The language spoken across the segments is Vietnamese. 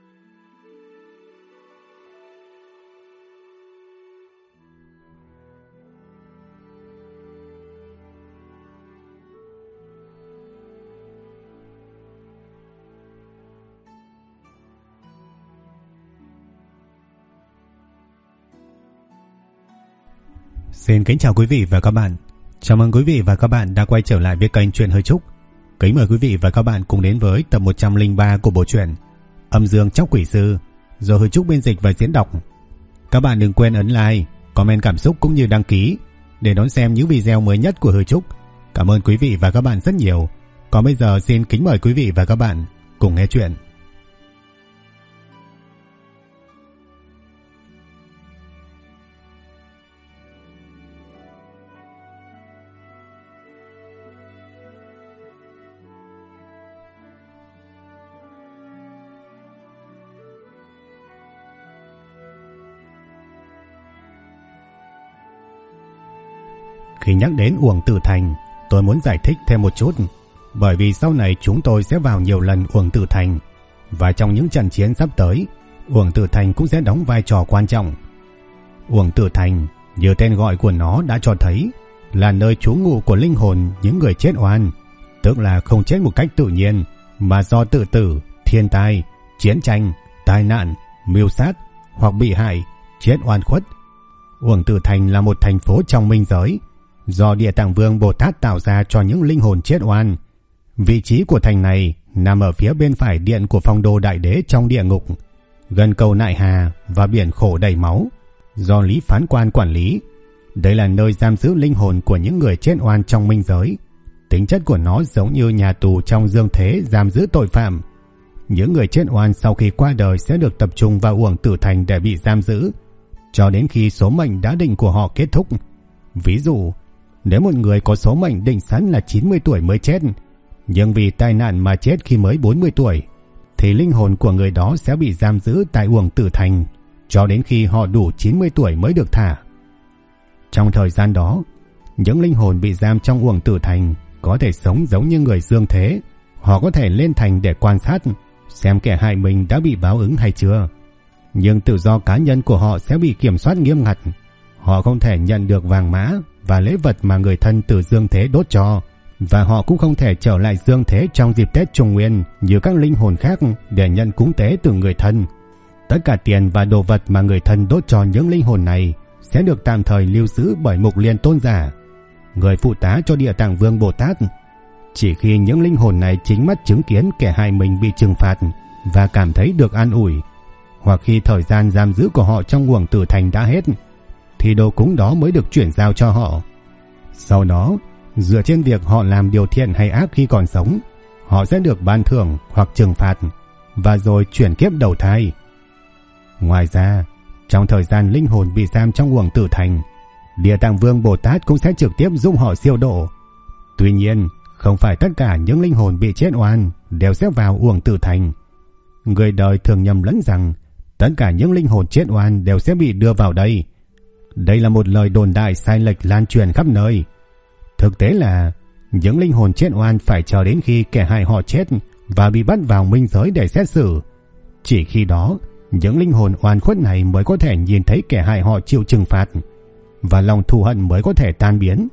Xin kính chào quý vị và các bạn. Chào mừng quý vị và các bạn đã quay trở lại với kênh Truyện Hơi Trúc. Kính mời quý vị và các bạn cùng đến với tập 103 của bộ truyện Âm Dương Tróc Quỷ Sư do Hơi Trúc biên dịch và diễn đọc. Các bạn đừng quên ấn like, comment cảm xúc cũng như đăng ký để đón xem những video mới nhất của Hơi Trúc. Cảm ơn quý vị và các bạn rất nhiều. Còn bây giờ xin kính mời quý vị và các bạn cùng nghe chuyện. Khi nhắc đến Uổng Tử Thành, tôi muốn giải thích thêm một chút, bởi vì sau này chúng tôi sẽ vào nhiều lần Uổng Tử Thành, và trong những trận chiến sắp tới, Uổng Tử Thành cũng sẽ đóng vai trò quan trọng. Uổng Tử Thành, như tên gọi của nó đã cho thấy, là nơi trú ngụ của linh hồn những người chết oan, tức là không chết một cách tự nhiên, mà do tự tử, thiên tai, chiến tranh, tai nạn, mưu sát hoặc bị hại, chết oan khuất. Uổng Tử Thành là một thành phố trong minh giới, do Địa Tạng Vương Bồ Tát tạo ra cho những linh hồn chết oan. Vị trí của thành này nằm ở phía bên phải điện của Phong Đô Đại Đế trong địa ngục, gần cầu Nại Hà và biển khổ đầy máu, do Lý Phán Quan quản lý. Đây là nơi giam giữ linh hồn của những người chết oan trong minh giới. Tính chất của nó giống như nhà tù trong dương thế giam giữ tội phạm. Những người chết oan sau khi qua đời sẽ được tập trung vào Uổng Tử Thành để bị giam giữ, cho đến khi số mệnh đã định của họ kết thúc. Ví dụ, nếu một người có số mệnh định sẵn là 90 tuổi mới chết, nhưng vì tai nạn mà chết khi mới 40 tuổi, thì linh hồn của người đó sẽ bị giam giữ tại Uổng Tử Thành cho đến khi họ đủ 90 tuổi mới được thả. Trong thời gian đó, những linh hồn bị giam trong Uổng Tử Thành có thể sống giống như người dương thế. Họ có thể lên thành để quan sát xem kẻ hại mình đã bị báo ứng hay chưa, nhưng tự do cá nhân của họ sẽ bị kiểm soát nghiêm ngặt. Họ không thể nhận được vàng mã và lễ vật mà người thân từ dương thế đốt cho, và họ cũng không thể trở lại dương thế trong dịp Tết Trung Nguyên như các linh hồn khác để nhận cúng tế từ người thân. Tất cả tiền và đồ vật mà người thân đốt cho những linh hồn này sẽ được tạm thời lưu giữ bởi Mục Liên Tôn giả, người phụ tá cho Địa Tạng Vương Bồ Tát. Chỉ khi những linh hồn này chính mắt chứng kiến kẻ hại mình bị trừng phạt và cảm thấy được an ủi, hoặc khi thời gian giam giữ của họ trong Uổng Tử Thành đã hết, thì đồ cúng đó mới được chuyển giao cho họ. Sau đó, dựa trên việc họ làm điều thiện hay ác khi còn sống, họ sẽ được ban thưởng hoặc trừng phạt, và rồi chuyển kiếp đầu thai. Ngoài ra, trong thời gian linh hồn bị giam trong Uổng Tử Thành, Địa Tạng Vương Bồ Tát cũng sẽ trực tiếp giúp họ siêu độ. Tuy nhiên, không phải tất cả những linh hồn bị chết oan đều sẽ vào Uổng Tử Thành. Người đời thường nhầm lẫn rằng tất cả những linh hồn chết oan đều sẽ bị đưa vào đây. Đây là một lời đồn đại sai lệch lan truyền khắp nơi. Thực tế là những linh hồn chết oan phải chờ đến khi kẻ hại họ chết và bị bắt vào minh giới để xét xử. Chỉ khi đó, những linh hồn oan khuất này mới có thể nhìn thấy kẻ hại họ chịu trừng phạt, và lòng thù hận mới có thể tan biến.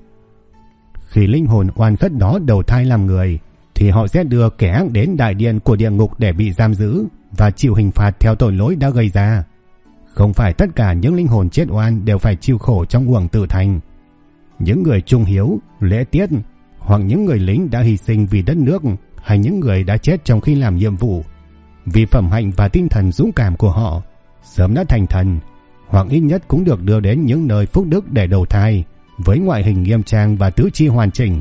Khi linh hồn oan khuất đó đầu thai làm người, thì họ sẽ đưa kẻ ác đến đại điện của địa ngục để bị giam giữ và chịu hình phạt theo tội lỗi đã gây ra. Không phải tất cả những linh hồn chết oan đều phải chịu khổ trong Uổng Tử Thành. Những người trung hiếu, lễ tiết, hoặc những người lính đã hy sinh vì đất nước, hay những người đã chết trong khi làm nhiệm vụ, vì phẩm hạnh và tinh thần dũng cảm của họ, sớm đã thành thần, hoặc ít nhất cũng được đưa đến những nơi phúc đức để đầu thai, với ngoại hình nghiêm trang và tứ chi hoàn chỉnh.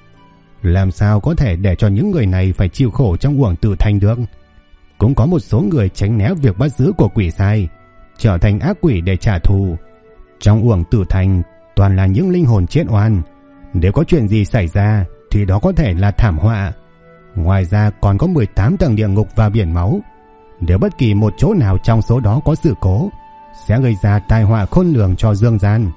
Làm sao có thể để cho những người này phải chịu khổ trong Uổng Tử Thành được? Cũng có một số người tránh né việc bắt giữ của quỷ sai, trở thành ác quỷ để trả thù. Trong Uổng Tử Thành toàn là những linh hồn chết oan. Nếu có chuyện gì xảy ra thì đó có thể là thảm họa. Ngoài ra còn có 18 tầng địa ngục và biển máu. Nếu bất kỳ một chỗ nào trong số đó có sự cố, sẽ gây ra tai họa khôn lường cho dương gian.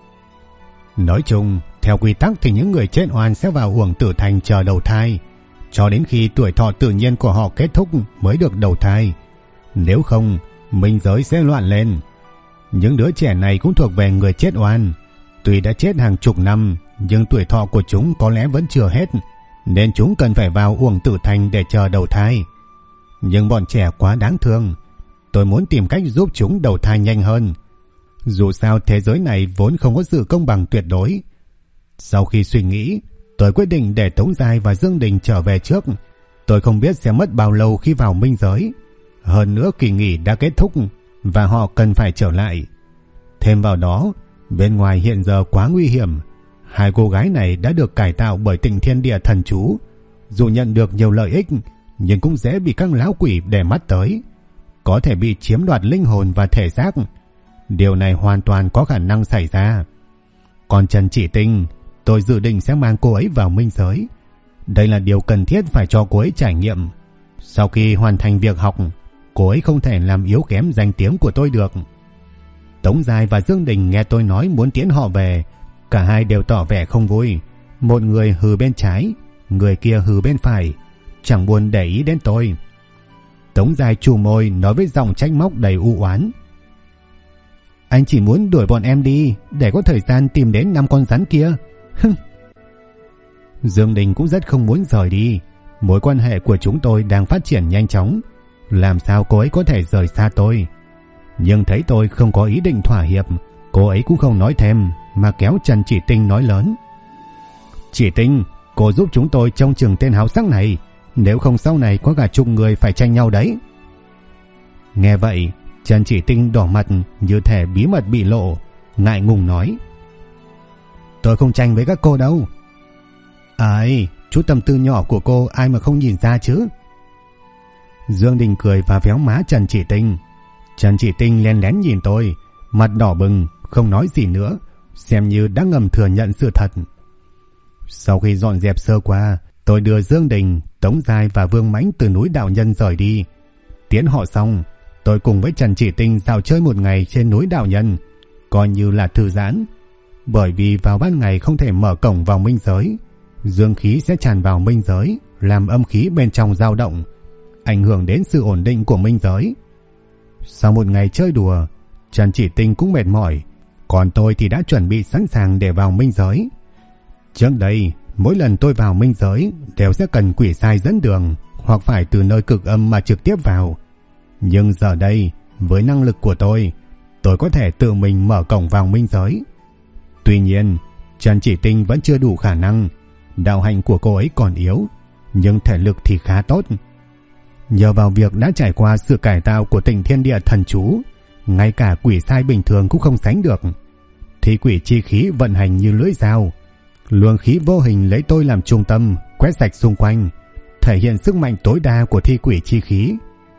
Nói chung, theo quy tắc thì những người chết oan sẽ vào Uổng Tử Thành chờ đầu thai, cho đến khi tuổi thọ tự nhiên của họ kết thúc mới được đầu thai. Nếu không, minh giới sẽ loạn lên. Những đứa trẻ này cũng thuộc về người chết oan. Tuy đã chết hàng chục năm, nhưng tuổi thọ của chúng có lẽ vẫn chưa hết, nên chúng cần phải vào Uổng Tử Thành để chờ đầu thai. Nhưng bọn trẻ quá đáng thương. Tôi muốn tìm cách giúp chúng đầu thai nhanh hơn. Dù sao thế giới này vốn không có sự công bằng tuyệt đối. Sau khi suy nghĩ, tôi quyết định để Tống Giai và Dương Đình trở về trước. Tôi không biết sẽ mất bao lâu khi vào minh giới. Hơn nữa kỳ nghỉ đã kết thúc và họ cần phải trở lại. Thêm vào đó, bên ngoài hiện giờ quá nguy hiểm. Hai cô gái này đã được cải tạo bởi Tịnh Thiên Địa Thần Chú. Dù nhận được nhiều lợi ích, nhưng cũng dễ bị các lão quỷ để mắt tới. Có thể bị chiếm đoạt linh hồn và thể xác. Điều này hoàn toàn có khả năng xảy ra. Còn Trần Chỉ Tinh, tôi dự định sẽ mang cô ấy vào minh giới. Đây là điều cần thiết phải cho cô ấy trải nghiệm. Sau khi hoàn thành việc học, cô ấy không thể làm yếu kém danh tiếng của tôi được. Tống Giai và Dương Đình nghe tôi nói muốn tiễn họ về, cả hai đều tỏ vẻ không vui. Một người hừ bên trái, người kia hừ bên phải, chẳng buồn để ý đến tôi. Tống Giai trù môi nói với giọng trách móc đầy u oán: Anh chỉ muốn đuổi bọn em đi để có thời gian tìm đến 5 con rắn kia. Dương Đình cũng rất không muốn rời đi. Mối quan hệ của chúng tôi đang phát triển nhanh chóng, làm sao cô ấy có thể rời xa tôi. Nhưng thấy tôi không có ý định thỏa hiệp, cô ấy cũng không nói thêm mà kéo Trần Chỉ Tinh nói lớn: Chỉ Tinh, cô giúp chúng tôi trông chừng tên háo sắc này, nếu không sau này có cả chục người phải tranh nhau đấy. Nghe vậy, Trần Chỉ Tinh đỏ mặt như thể bí mật bị lộ, ngại ngùng nói: Tôi không tranh với các cô đâu. Ai, chút tâm tư nhỏ của cô ai mà không nhìn ra chứ. Dương Đình cười và véo má Trần Chỉ Tinh. Trần Chỉ Tinh lén lén nhìn tôi, mặt đỏ bừng, không nói gì nữa, xem như đã ngầm thừa nhận sự thật. Sau khi dọn dẹp sơ qua, tôi đưa Dương Đình, Tống Giai và Vương Mãnh từ núi Đạo Nhân rời đi. Tiễn họ xong, tôi cùng với Trần Chỉ Tinh dạo chơi một ngày trên núi Đạo Nhân, coi như là thư giãn. Bởi vì vào ban ngày không thể mở cổng vào minh giới, dương khí sẽ tràn vào minh giới, làm âm khí bên trong dao động, ảnh hưởng đến sự ổn định của minh giới. Sau một ngày chơi đùa, Trần Chỉ Tinh cũng mệt mỏi, còn tôi thì đã chuẩn bị sẵn sàng để vào minh giới. Trước đây, mỗi lần tôi vào minh giới đều sẽ cần quỷ sai dẫn đường, hoặc phải từ nơi cực âm mà trực tiếp vào. Nhưng giờ đây, với năng lực của tôi có thể tự mình mở cổng vào minh giới. Tuy nhiên, Trần Chỉ Tinh vẫn chưa đủ khả năng. Đạo hạnh của cô ấy còn yếu, nhưng thể lực thì khá tốt. Nhờ vào việc đã trải qua sự cải tạo của Tịnh Thiên Địa Thần Chú, ngay cả quỷ sai bình thường cũng không sánh được. Thi quỷ chi khí vận hành như lưỡi dao, luồng khí vô hình lấy tôi làm trung tâm, quét sạch xung quanh, thể hiện sức mạnh tối đa của thi quỷ chi khí.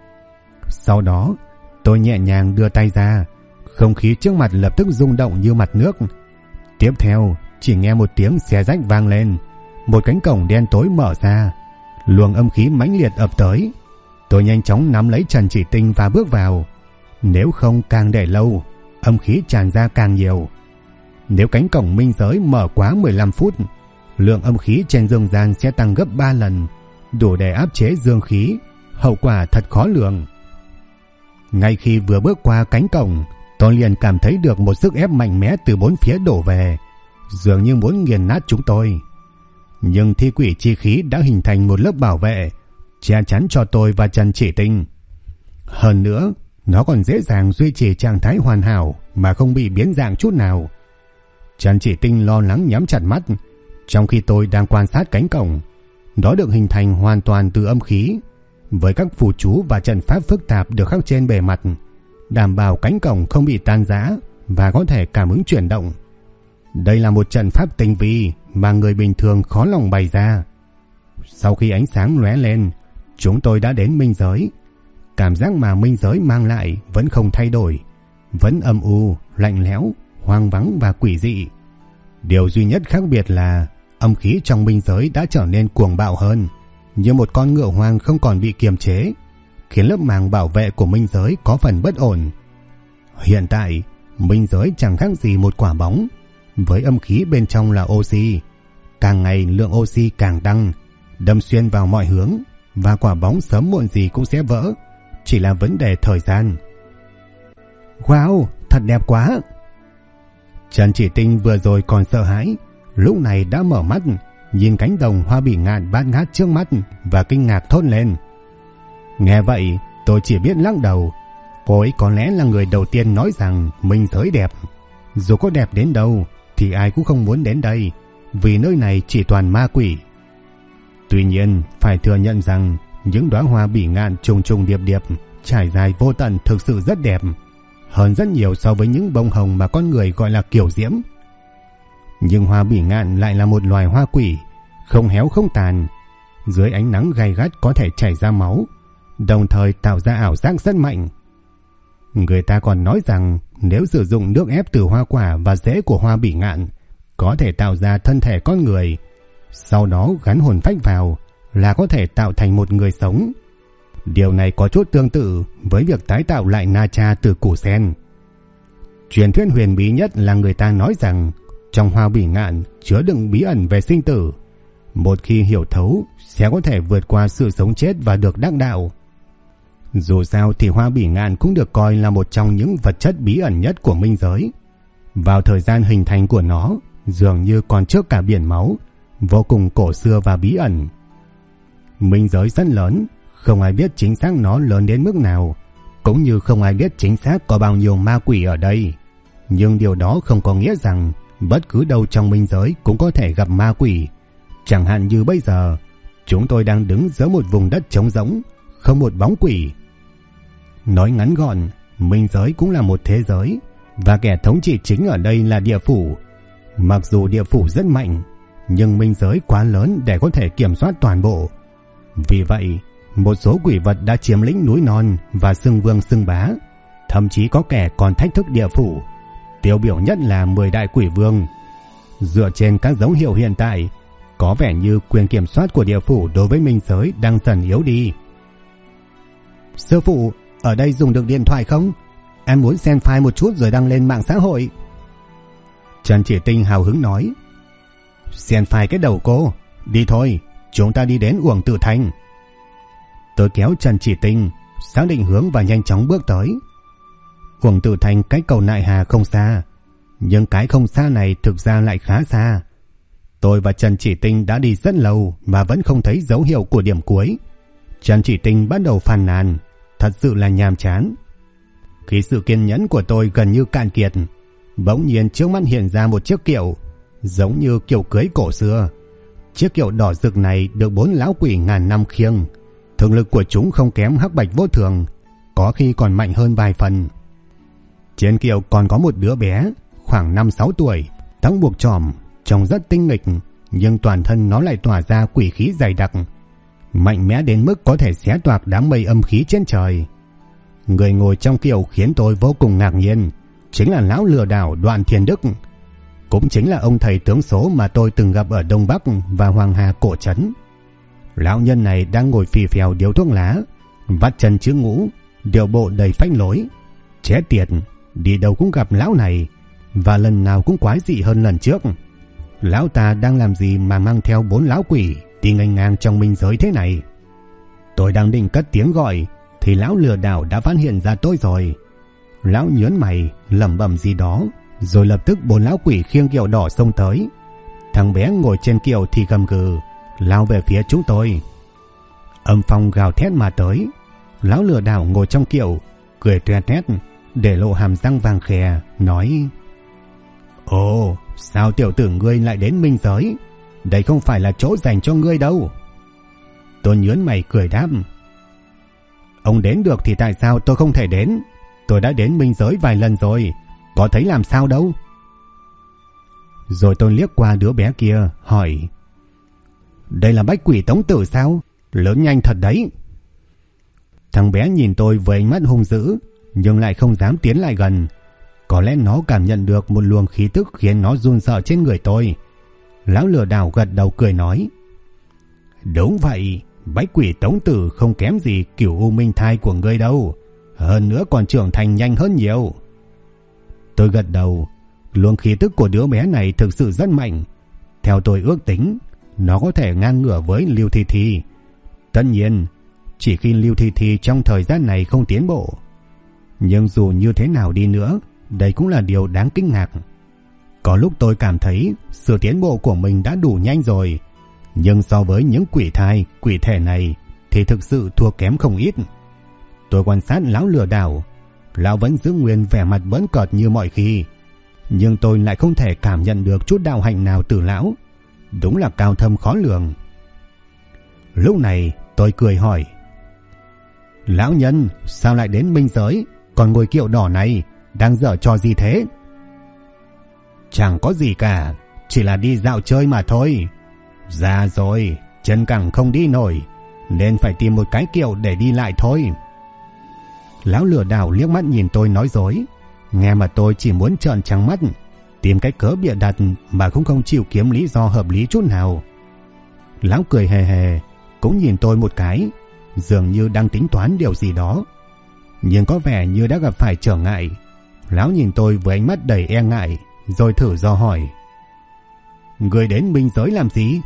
Sau đó, tôi nhẹ nhàng đưa tay ra, không khí trước mặt lập tức rung động như mặt nước. Tiếp theo, chỉ nghe một tiếng xé rách vang lên, một cánh cổng đen tối mở ra, luồng âm khí mãnh liệt ập tới. Tôi nhanh chóng nắm lấy Trần Chỉ Tinh và bước vào. Nếu không càng để lâu, âm khí tràn ra càng nhiều. Nếu cánh cổng minh giới mở quá 15 phút, lượng âm khí trên dương gian sẽ tăng gấp 3 lần, đủ để áp chế dương khí, hậu quả thật khó lường. Ngay khi vừa bước qua cánh cổng, tôi liền cảm thấy được một sức ép mạnh mẽ từ bốn phía đổ về, dường như muốn nghiền nát chúng tôi. Nhưng thi quỷ chi khí đã hình thành một lớp bảo vệ, che chắn cho tôi và Trần Chỉ Tinh. Hơn nữa, nó còn dễ dàng duy trì trạng thái hoàn hảo mà không bị biến dạng chút nào. Trần Chỉ Tinh lo lắng nhắm chặt mắt, trong khi tôi đang quan sát cánh cổng. Nó được hình thành hoàn toàn từ âm khí, với các phù chú và trận pháp phức tạp được khắc trên bề mặt, đảm bảo cánh cổng không bị tan rã và có thể cảm ứng chuyển động. Đây là một trận pháp tinh vi mà người bình thường khó lòng bày ra. Sau khi ánh sáng lóe lên, chúng tôi đã đến minh giới. Cảm giác mà minh giới mang lại vẫn không thay đổi, vẫn âm u, lạnh lẽo, hoang vắng và quỷ dị. Điều duy nhất khác biệt là âm khí trong minh giới đã trở nên cuồng bạo hơn, như một con ngựa hoang không còn bị kiềm chế, khiến lớp màng bảo vệ của minh giới có phần bất ổn. Hiện tại, minh giới chẳng khác gì một quả bóng, với âm khí bên trong là oxy. Càng ngày lượng oxy càng tăng, đâm xuyên vào mọi hướng, và quả bóng sớm muộn gì cũng sẽ vỡ, chỉ là vấn đề thời gian. Wow, thật đẹp quá! Trần Chỉ Tinh vừa rồi còn sợ hãi, lúc này đã mở mắt, nhìn cánh đồng hoa bỉ ngạn bát ngát trước mắt và kinh ngạc thốt lên. Nghe vậy, tôi chỉ biết lắc đầu. Cô ấy có lẽ là người đầu tiên nói rằng minh giới đẹp. Dù có đẹp đến đâu thì ai cũng không muốn đến đây, vì nơi này chỉ toàn ma quỷ. Tuy nhiên, phải thừa nhận rằng những đóa hoa bỉ ngạn trùng trùng điệp điệp, trải dài vô tận thực sự rất đẹp, hơn rất nhiều so với những bông hồng mà con người gọi là kiều diễm. Nhưng hoa bỉ ngạn lại là một loài hoa quỷ, không héo không tàn. Dưới ánh nắng gay gắt có thể chảy ra máu, đồng thời tạo ra ảo giác rất mạnh. Người ta còn nói rằng nếu sử dụng nước ép từ hoa quả và rễ của hoa bỉ ngạn, có thể tạo ra thân thể con người, sau đó gắn hồn phách vào là có thể tạo thành một người sống. Điều này có chút tương tự với việc tái tạo lại na cha từ củ sen. Truyền thuyết huyền bí nhất là người ta nói rằng trong hoa bỉ ngạn chứa đựng bí ẩn về sinh tử. Một khi hiểu thấu sẽ có thể vượt qua sự sống chết và được đắc đạo. Dù sao thì hoa bỉ ngạn cũng được coi là một trong những vật chất bí ẩn nhất của minh giới. Vào thời gian hình thành của nó dường như còn trước cả biển máu, vô cùng cổ xưa và bí ẩn. Minh giới rất lớn, không ai biết chính xác nó lớn đến mức nào, cũng như không ai biết chính xác có bao nhiêu ma quỷ ở đây. Nhưng điều đó không có nghĩa rằng bất cứ đâu trong minh giới cũng có thể gặp ma quỷ. Chẳng hạn như bây giờ, chúng tôi đang đứng giữa một vùng đất trống rỗng, không một bóng quỷ. Nói ngắn gọn, minh giới cũng là một thế giới, và kẻ thống trị chính ở đây là địa phủ. Mặc dù địa phủ rất mạnh, nhưng minh giới quá lớn để có thể kiểm soát toàn bộ. Vì vậy, một số quỷ vật đã chiếm lĩnh núi non và xưng vương xưng bá, thậm chí có kẻ còn thách thức địa phủ. Tiêu biểu nhất là 10 đại quỷ vương. Dựa trên các dấu hiệu hiện tại, có vẻ như quyền kiểm soát của địa phủ đối với minh giới đang dần yếu đi. Sư phụ, ở đây dùng được điện thoại không? Em muốn xem file một chút rồi đăng lên mạng xã hội. Trần Chỉ Tinh hào hứng nói. Xem file cái đầu cô. Đi thôi, chúng ta đi đến Uổng Tử Thành. Tôi kéo Trần Chỉ Tinh, xác định hướng và nhanh chóng bước tới. Uổng Tử Thành cách cầu Nại Hà không xa, nhưng cái không xa này thực ra lại khá xa. Tôi và Trần Chỉ Tinh đã đi rất lâu mà vẫn không thấy dấu hiệu của điểm cuối. Trần Chỉ Tinh bắt đầu phàn nàn, thật sự là nhàm chán. Khi sự kiên nhẫn của tôi gần như cạn kiệt, bỗng nhiên trước mắt hiện ra một chiếc kiệu, giống như kiệu cưới cổ xưa. Chiếc kiệu đỏ rực này được 4 lão quỷ ngàn năm khiêng. Thực lực của chúng không kém Hắc Bạch Vô Thường, có khi còn mạnh hơn vài phần. Trên kiệu còn có một đứa bé khoảng 5-6 tuổi, tóc buộc chòm, trông rất tinh nghịch, nhưng toàn thân nó lại tỏa ra quỷ khí dày đặc, mạnh mẽ đến mức có thể xé toạc đám mây âm khí trên trời. Người ngồi trong kiệu khiến tôi vô cùng ngạc nhiên, chính là lão lừa đảo Đoạn Thiên Đức, cũng chính là ông thầy tướng số mà tôi từng gặp ở Đông Bắc và Hoàng Hà cổ trấn. Lão nhân này đang ngồi phì phèo điếu thuốc lá, vắt chân chữ ngũ, điệu bộ đầy phách lối. Chết tiệt, đi đâu cũng gặp lão này, và lần nào cũng quái dị hơn lần trước. Lão ta đang làm gì mà mang theo 4 lão quỷ đi nghênh ngang trong minh giới thế này? Tôi đang định cất tiếng gọi thì lão lừa đảo đã phát hiện ra tôi rồi. Lão nhớn mày lẩm bẩm gì đó, rồi lập tức 4 lão quỷ khiêng kiệu đỏ xông tới. Thằng bé ngồi trên kiệu thì gầm gừ lao về phía chúng tôi. Âm phong gào thét mà tới. Lão lừa đảo ngồi trong kiệu cười toét toét, để lộ hàm răng vàng khè, nói: Ồ, sao tiểu tử ngươi lại đến minh giới? Đây không phải là chỗ dành cho ngươi đâu. Tôi nhớn mày cười đáp: Ông đến được thì tại sao tôi không thể đến? Tôi đã đến minh giới vài lần rồi, có thấy làm sao đâu. Rồi tôi liếc qua đứa bé kia hỏi: Đây là bách quỷ Tống Tử sao? Lớn nhanh thật đấy. Thằng bé nhìn tôi với ánh mắt hung dữ, nhưng lại không dám tiến lại gần. Có lẽ nó cảm nhận được một luồng khí tức khiến nó run sợ trên người tôi. Lão lừa đảo gật đầu cười nói: Đúng vậy, bách quỷ Tống Tử không kém gì Cửu U Minh Thai của ngươi đâu, hơn nữa còn trưởng thành nhanh hơn nhiều. Tôi gật đầu. Luồng khí tức của đứa bé này thực sự rất mạnh. Theo tôi ước tính, nó có thể ngang ngửa với Lưu Thi Thi. Tất nhiên, chỉ khi Lưu Thi Thi trong thời gian này không tiến bộ. Nhưng dù như thế nào đi nữa, đây cũng là điều đáng kinh ngạc. Có lúc tôi cảm thấy sự tiến bộ của mình đã đủ nhanh rồi, nhưng so với những quỷ thai, quỷ thể này thì thực sự thua kém không ít. Tôi quan sát lão lừa đảo, lão vẫn giữ nguyên vẻ mặt bỡn cợt như mọi khi, nhưng tôi lại không thể cảm nhận được chút đạo hạnh nào từ lão. Đúng là cao thâm khó lường. Lúc này tôi cười hỏi: Lão nhân, sao lại đến minh giới, còn ngồi kiệu đỏ này, đang giở trò gì thế? Chẳng có gì cả, chỉ là đi dạo chơi mà thôi. Già rồi, chân cẳng không đi nổi, nên phải tìm một cái kiệu để đi lại thôi. Lão lừa đảo liếc mắt nhìn tôi nói dối, nghe mà tôi chỉ muốn trợn trắng mắt, tìm cái cớ bịa đặt mà cũng không chịu kiếm lý do hợp lý chút nào. Lão cười hề hề, cũng nhìn tôi một cái, dường như đang tính toán điều gì đó, nhưng có vẻ như đã gặp phải trở ngại. Lão nhìn tôi với ánh mắt đầy e ngại, rồi thử dò hỏi: Người đến minh giới làm gì?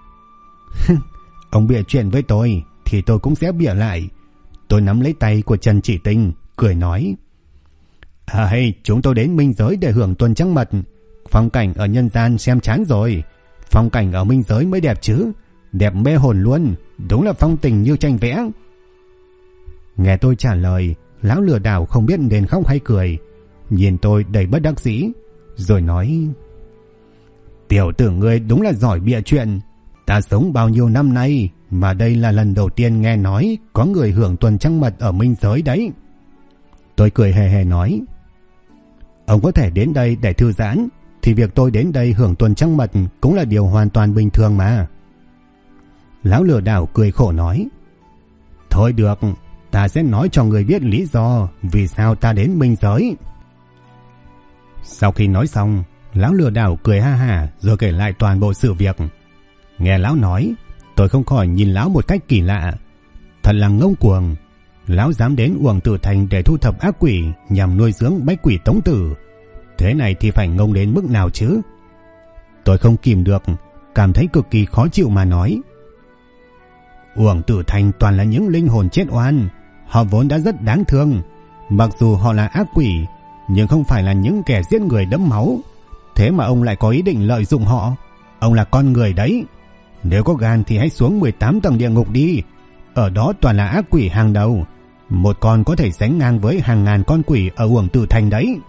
Ông bịa chuyện với tôi thì tôi cũng sẽ bịa lại. Tôi nắm lấy tay của Trần Chỉ Tinh, cười nói: chúng tôi đến minh giới để hưởng tuần trăng mật. Phong cảnh ở nhân gian xem chán rồi, phong cảnh ở minh giới mới đẹp chứ, đẹp mê hồn luôn, đúng là phong tình như tranh vẽ. Nghe tôi trả lời, lão lừa đảo không biết nên khóc hay cười, nhìn tôi đầy bất đắc dĩ, rồi nói: Tiểu tử ngươi đúng là giỏi bịa chuyện. Ta sống bao nhiêu năm nay mà đây là lần đầu tiên nghe nói có người hưởng tuần trăng mật ở minh giới đấy. Tôi cười hề hề nói: Ông có thể đến đây để thư giãn, thì việc tôi đến đây hưởng tuần trăng mật cũng là điều hoàn toàn bình thường mà. Lão lừa đảo cười khổ nói: Thôi được, ta sẽ nói cho người biết lý do vì sao ta đến minh giới. Sau khi nói xong, lão lừa đảo cười ha hả rồi kể lại toàn bộ sự việc. Nghe lão nói, tôi không khỏi nhìn lão một cách kỳ lạ. Thật là ngông cuồng, lão dám đến Uổng Tử Thành để thu thập ác quỷ nhằm nuôi dưỡng bách quỷ tống tử. Thế này thì phải ngông đến mức nào chứ? Tôi không kìm được, cảm thấy cực kỳ khó chịu mà nói: Uổng Tử Thành toàn là những linh hồn chết oan, họ vốn đã rất đáng thương. Mặc dù họ là ác quỷ, nhưng không phải là những kẻ giết người đẫm máu. Thế mà ông lại có ý định lợi dụng họ. Ông là con người đấy. Nếu có gan thì hãy xuống 18 tầng địa ngục đi. Ở đó toàn là ác quỷ hàng đầu, một con có thể sánh ngang với hàng ngàn con quỷ ở Uổng Tử Thành đấy.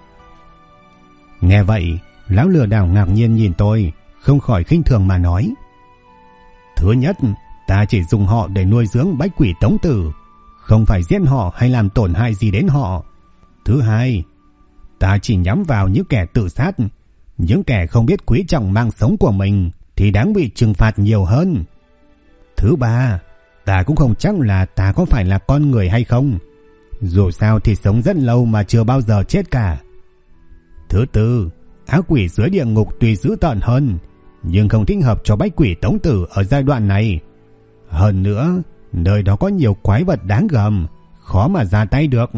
Nghe vậy, lão lừa đảo ngạc nhiên nhìn tôi, không khỏi khinh thường mà nói: Thứ nhất, ta chỉ dùng họ để nuôi dưỡng bách quỷ tống tử, không phải giết họ hay làm tổn hại gì đến họ. Thứ hai, ta chỉ nhắm vào những kẻ tự sát, những kẻ không biết quý trọng mạng sống của mình thì đáng bị trừng phạt nhiều hơn. Thứ ba, ta cũng không chắc là ta có phải là con người hay không, dù sao thì sống rất lâu mà chưa bao giờ chết cả. Thứ tư, ác quỷ dưới địa ngục tuy dữ tợn hơn, nhưng không thích hợp cho bách quỷ tống tử ở giai đoạn này. Hơn nữa, nơi đó có nhiều quái vật đáng gờm, khó mà ra tay được.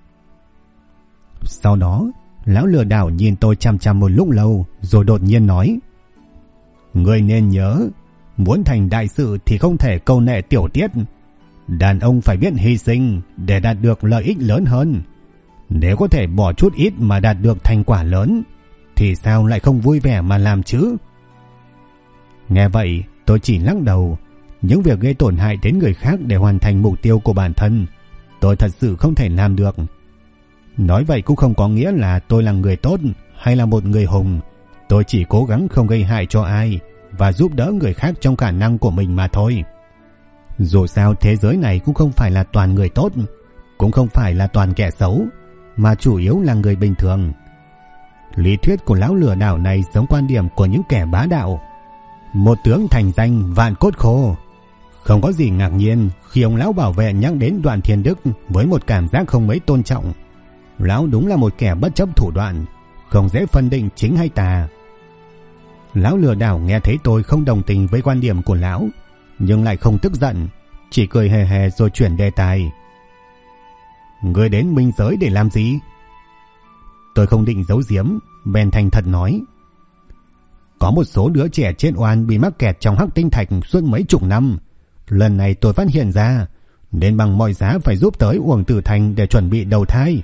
Sau đó, lão lừa đảo nhìn tôi chằm chằm một lúc lâu, rồi đột nhiên nói: Ngươi nên nhớ, muốn thành đại sự thì không thể câu nệ tiểu tiết. Đàn ông phải biết hy sinh để đạt được lợi ích lớn hơn. Nếu có thể bỏ chút ít mà đạt được thành quả lớn, thì sao lại không vui vẻ mà làm chứ? Nghe vậy, tôi chỉ lắc đầu. Những việc gây tổn hại đến người khác để hoàn thành mục tiêu của bản thân, tôi thật sự không thể làm được. Nói vậy cũng không có nghĩa là tôi là người tốt hay là một người hùng. Tôi chỉ cố gắng không gây hại cho ai và giúp đỡ người khác trong khả năng của mình mà thôi. Dù sao thế giới này cũng không phải là toàn người tốt, cũng không phải là toàn kẻ xấu, mà chủ yếu là người bình thường. Lý thuyết của lão lừa đảo này giống quan điểm của những kẻ bá đạo. Một tướng thành danh vạn cốt khô. Không có gì ngạc nhiên khi ông lão bảo vệ nhắc đến Đoạn Thiên Đức với một cảm giác không mấy tôn trọng. Lão đúng là một kẻ bất chấp thủ đoạn, không dễ phân định chính hay tà. Lão lừa đảo nghe thấy tôi không đồng tình với quan điểm của lão, nhưng lại không tức giận, chỉ cười hề hề rồi chuyển đề tài: Ngươi đến minh giới để làm gì? Tôi không định giấu giếm, bèn thành thật nói: Có một số đứa trẻ chết oan bị mắc kẹt trong hắc tinh thạch suốt mấy chục năm. Lần này tôi phát hiện ra nên bằng mọi giá phải giúp tới Uổng Tử Thành để chuẩn bị đầu thai.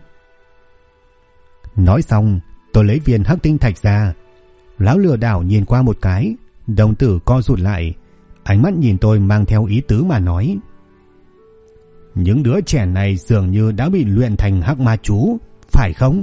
Nói xong, tôi lấy viên hắc tinh thạch ra. Lão lừa đảo nhìn qua một cái, đồng tử co rụt lại, ánh mắt nhìn tôi mang theo ý tứ mà nói: những đứa trẻ này dường như đã bị luyện thành hắc ma chú, phải không?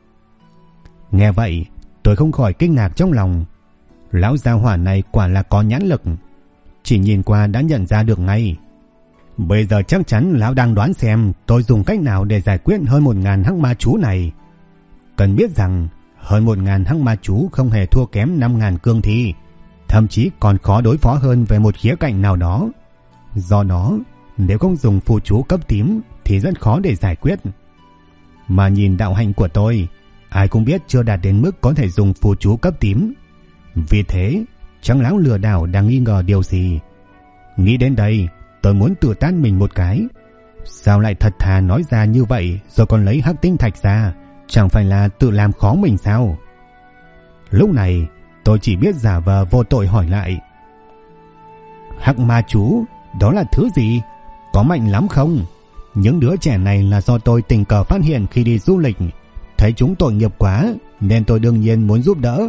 Nghe vậy, tôi không khỏi kinh ngạc trong lòng. Lão gia hỏa này quả là có nhãn lực, chỉ nhìn qua đã nhận ra được ngay. Bây giờ chắc chắn lão đang đoán xem tôi dùng cách nào để giải quyết hơn 1000 hắc ma chú này. Cần biết rằng hơn 1000 hắc ma chú không hề thua kém 5000 cương thi, thậm chí còn khó đối phó hơn về một khía cạnh nào đó. Do đó, nếu không dùng phù chú cấp tím thì rất khó để giải quyết. Mà nhìn đạo hạnh của tôi, ai cũng biết chưa đạt đến mức có thể dùng phù chú cấp tím. Vì thế, chắc lão lừa đảo đang nghi ngờ điều gì. Nghĩ đến đây, tôi muốn tự tát mình một cái. Sao lại thật thà nói ra như vậy rồi còn lấy hắc tinh thạch ra, chẳng phải là tự làm khó mình sao? Lúc này, tôi chỉ biết giả vờ vô tội hỏi lại: hắc ma chú, đó là thứ gì? Có mạnh lắm không? Những đứa trẻ này là do tôi tình cờ phát hiện khi đi du lịch, thấy chúng tội nghiệp quá nên tôi đương nhiên muốn giúp đỡ.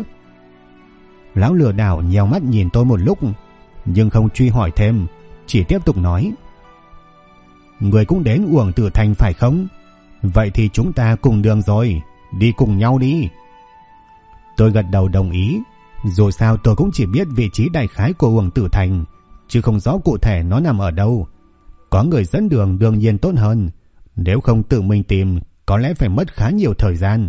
Lão lừa đảo nheo mắt nhìn tôi một lúc, nhưng không truy hỏi thêm, chỉ tiếp tục nói: người cũng đến Uổng Tử Thành phải không? Vậy thì chúng ta cùng đường rồi, đi cùng nhau đi. Tôi gật đầu đồng ý. Dù sao tôi cũng chỉ biết vị trí đại khái của Uổng Tử Thành, chứ không rõ cụ thể nó nằm ở đâu. Có người dẫn đường đương nhiên tốt hơn, nếu không tự mình tìm có lẽ phải mất khá nhiều thời gian.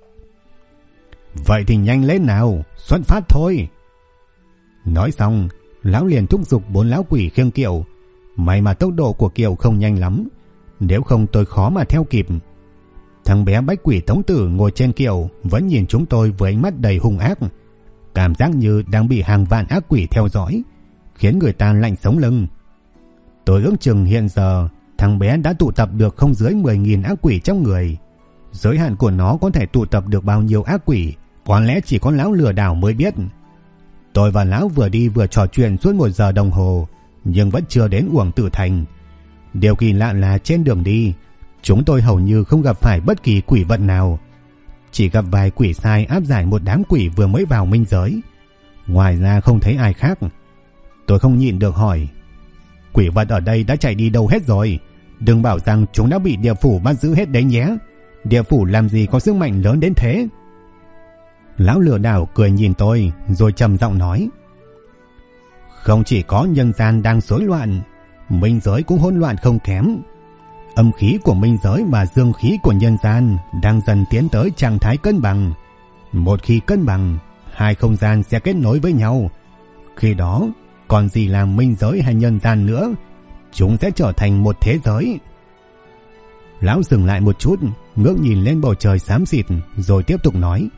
Vậy thì nhanh lên nào, xuất phát thôi. Nói xong, lão liền thúc giục 4 lão quỷ khiêng kiệu. May mà tốc độ của kiệu không nhanh lắm, nếu không tôi khó mà theo kịp. Thằng bé bách quỷ thống tử ngồi trên kiệu vẫn nhìn chúng tôi với ánh mắt đầy hung ác, cảm giác như đang bị hàng vạn ác quỷ theo dõi, khiến người ta lạnh sống lưng. Tôi ước chừng hiện giờ thằng bé đã tụ tập được không dưới 10.000 ác quỷ trong người. Giới hạn của nó có thể tụ tập được bao nhiêu ác quỷ, có lẽ chỉ có lão lừa đảo mới biết. Tôi và lão vừa đi vừa trò chuyện suốt 1 giờ đồng hồ, nhưng vẫn chưa đến Uổng Tử Thành. Điều kỳ lạ là trên đường đi, chúng tôi hầu như không gặp phải bất kỳ quỷ vật nào, chỉ gặp vài quỷ sai áp giải một đám quỷ vừa mới vào minh giới. Ngoài ra không thấy ai khác. Tôi không nhịn được hỏi: quỷ vật ở đây đã chạy đi đâu hết rồi? Đừng bảo rằng chúng đã bị địa phủ bắt giữ hết đấy nhé. Địa phủ làm gì có sức mạnh lớn đến thế? Lão lừa đảo cười nhìn tôi rồi trầm giọng nói: không chỉ có nhân gian đang rối loạn, minh giới cũng hỗn loạn không kém. Âm khí của minh giới và dương khí của nhân gian đang dần tiến tới trạng thái cân bằng. Một khi cân bằng, hai không gian sẽ kết nối với nhau. Khi đó, còn gì là minh giới hay nhân gian nữa, chúng sẽ trở thành một thế giới. Lão dừng lại một chút, ngước nhìn lên bầu trời xám xịt rồi tiếp tục nói: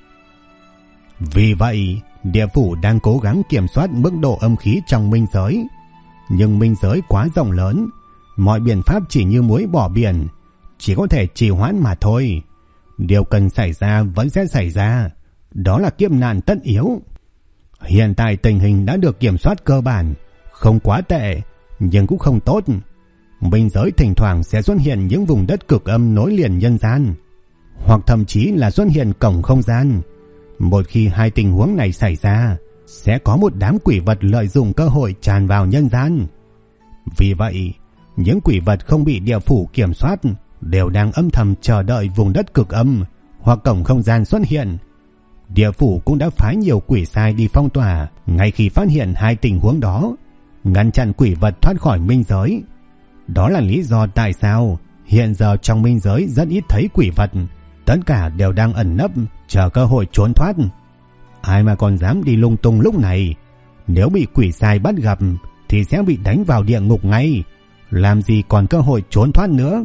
vì vậy, địa phủ đang cố gắng kiểm soát mức độ âm khí trong minh giới. Nhưng minh giới quá rộng lớn, mọi biện pháp chỉ như muối bỏ biển, chỉ có thể trì hoãn mà thôi. Điều cần xảy ra vẫn sẽ xảy ra, đó là kiếp nạn tất yếu. Hiện tại tình hình đã được kiểm soát cơ bản, không quá tệ, nhưng cũng không tốt. Minh giới thỉnh thoảng sẽ xuất hiện những vùng đất cực âm nối liền nhân gian, hoặc thậm chí là xuất hiện cổng không gian. Một khi hai tình huống này xảy ra, sẽ có một đám quỷ vật lợi dụng cơ hội tràn vào nhân gian. Vì vậy, những quỷ vật không bị địa phủ kiểm soát đều đang âm thầm chờ đợi vùng đất cực âm hoặc cổng không gian xuất hiện. Địa phủ cũng đã phái nhiều quỷ sai đi phong tỏa ngay khi phát hiện hai tình huống đó, ngăn chặn quỷ vật thoát khỏi minh giới. Đó là lý do tại sao hiện giờ trong minh giới rất ít thấy quỷ vật, tất cả đều đang ẩn nấp chờ cơ hội trốn thoát. Ai mà còn dám đi lung tung lúc này, nếu bị quỷ sai bắt gặp thì sẽ bị đánh vào địa ngục ngay, làm gì còn cơ hội trốn thoát nữa.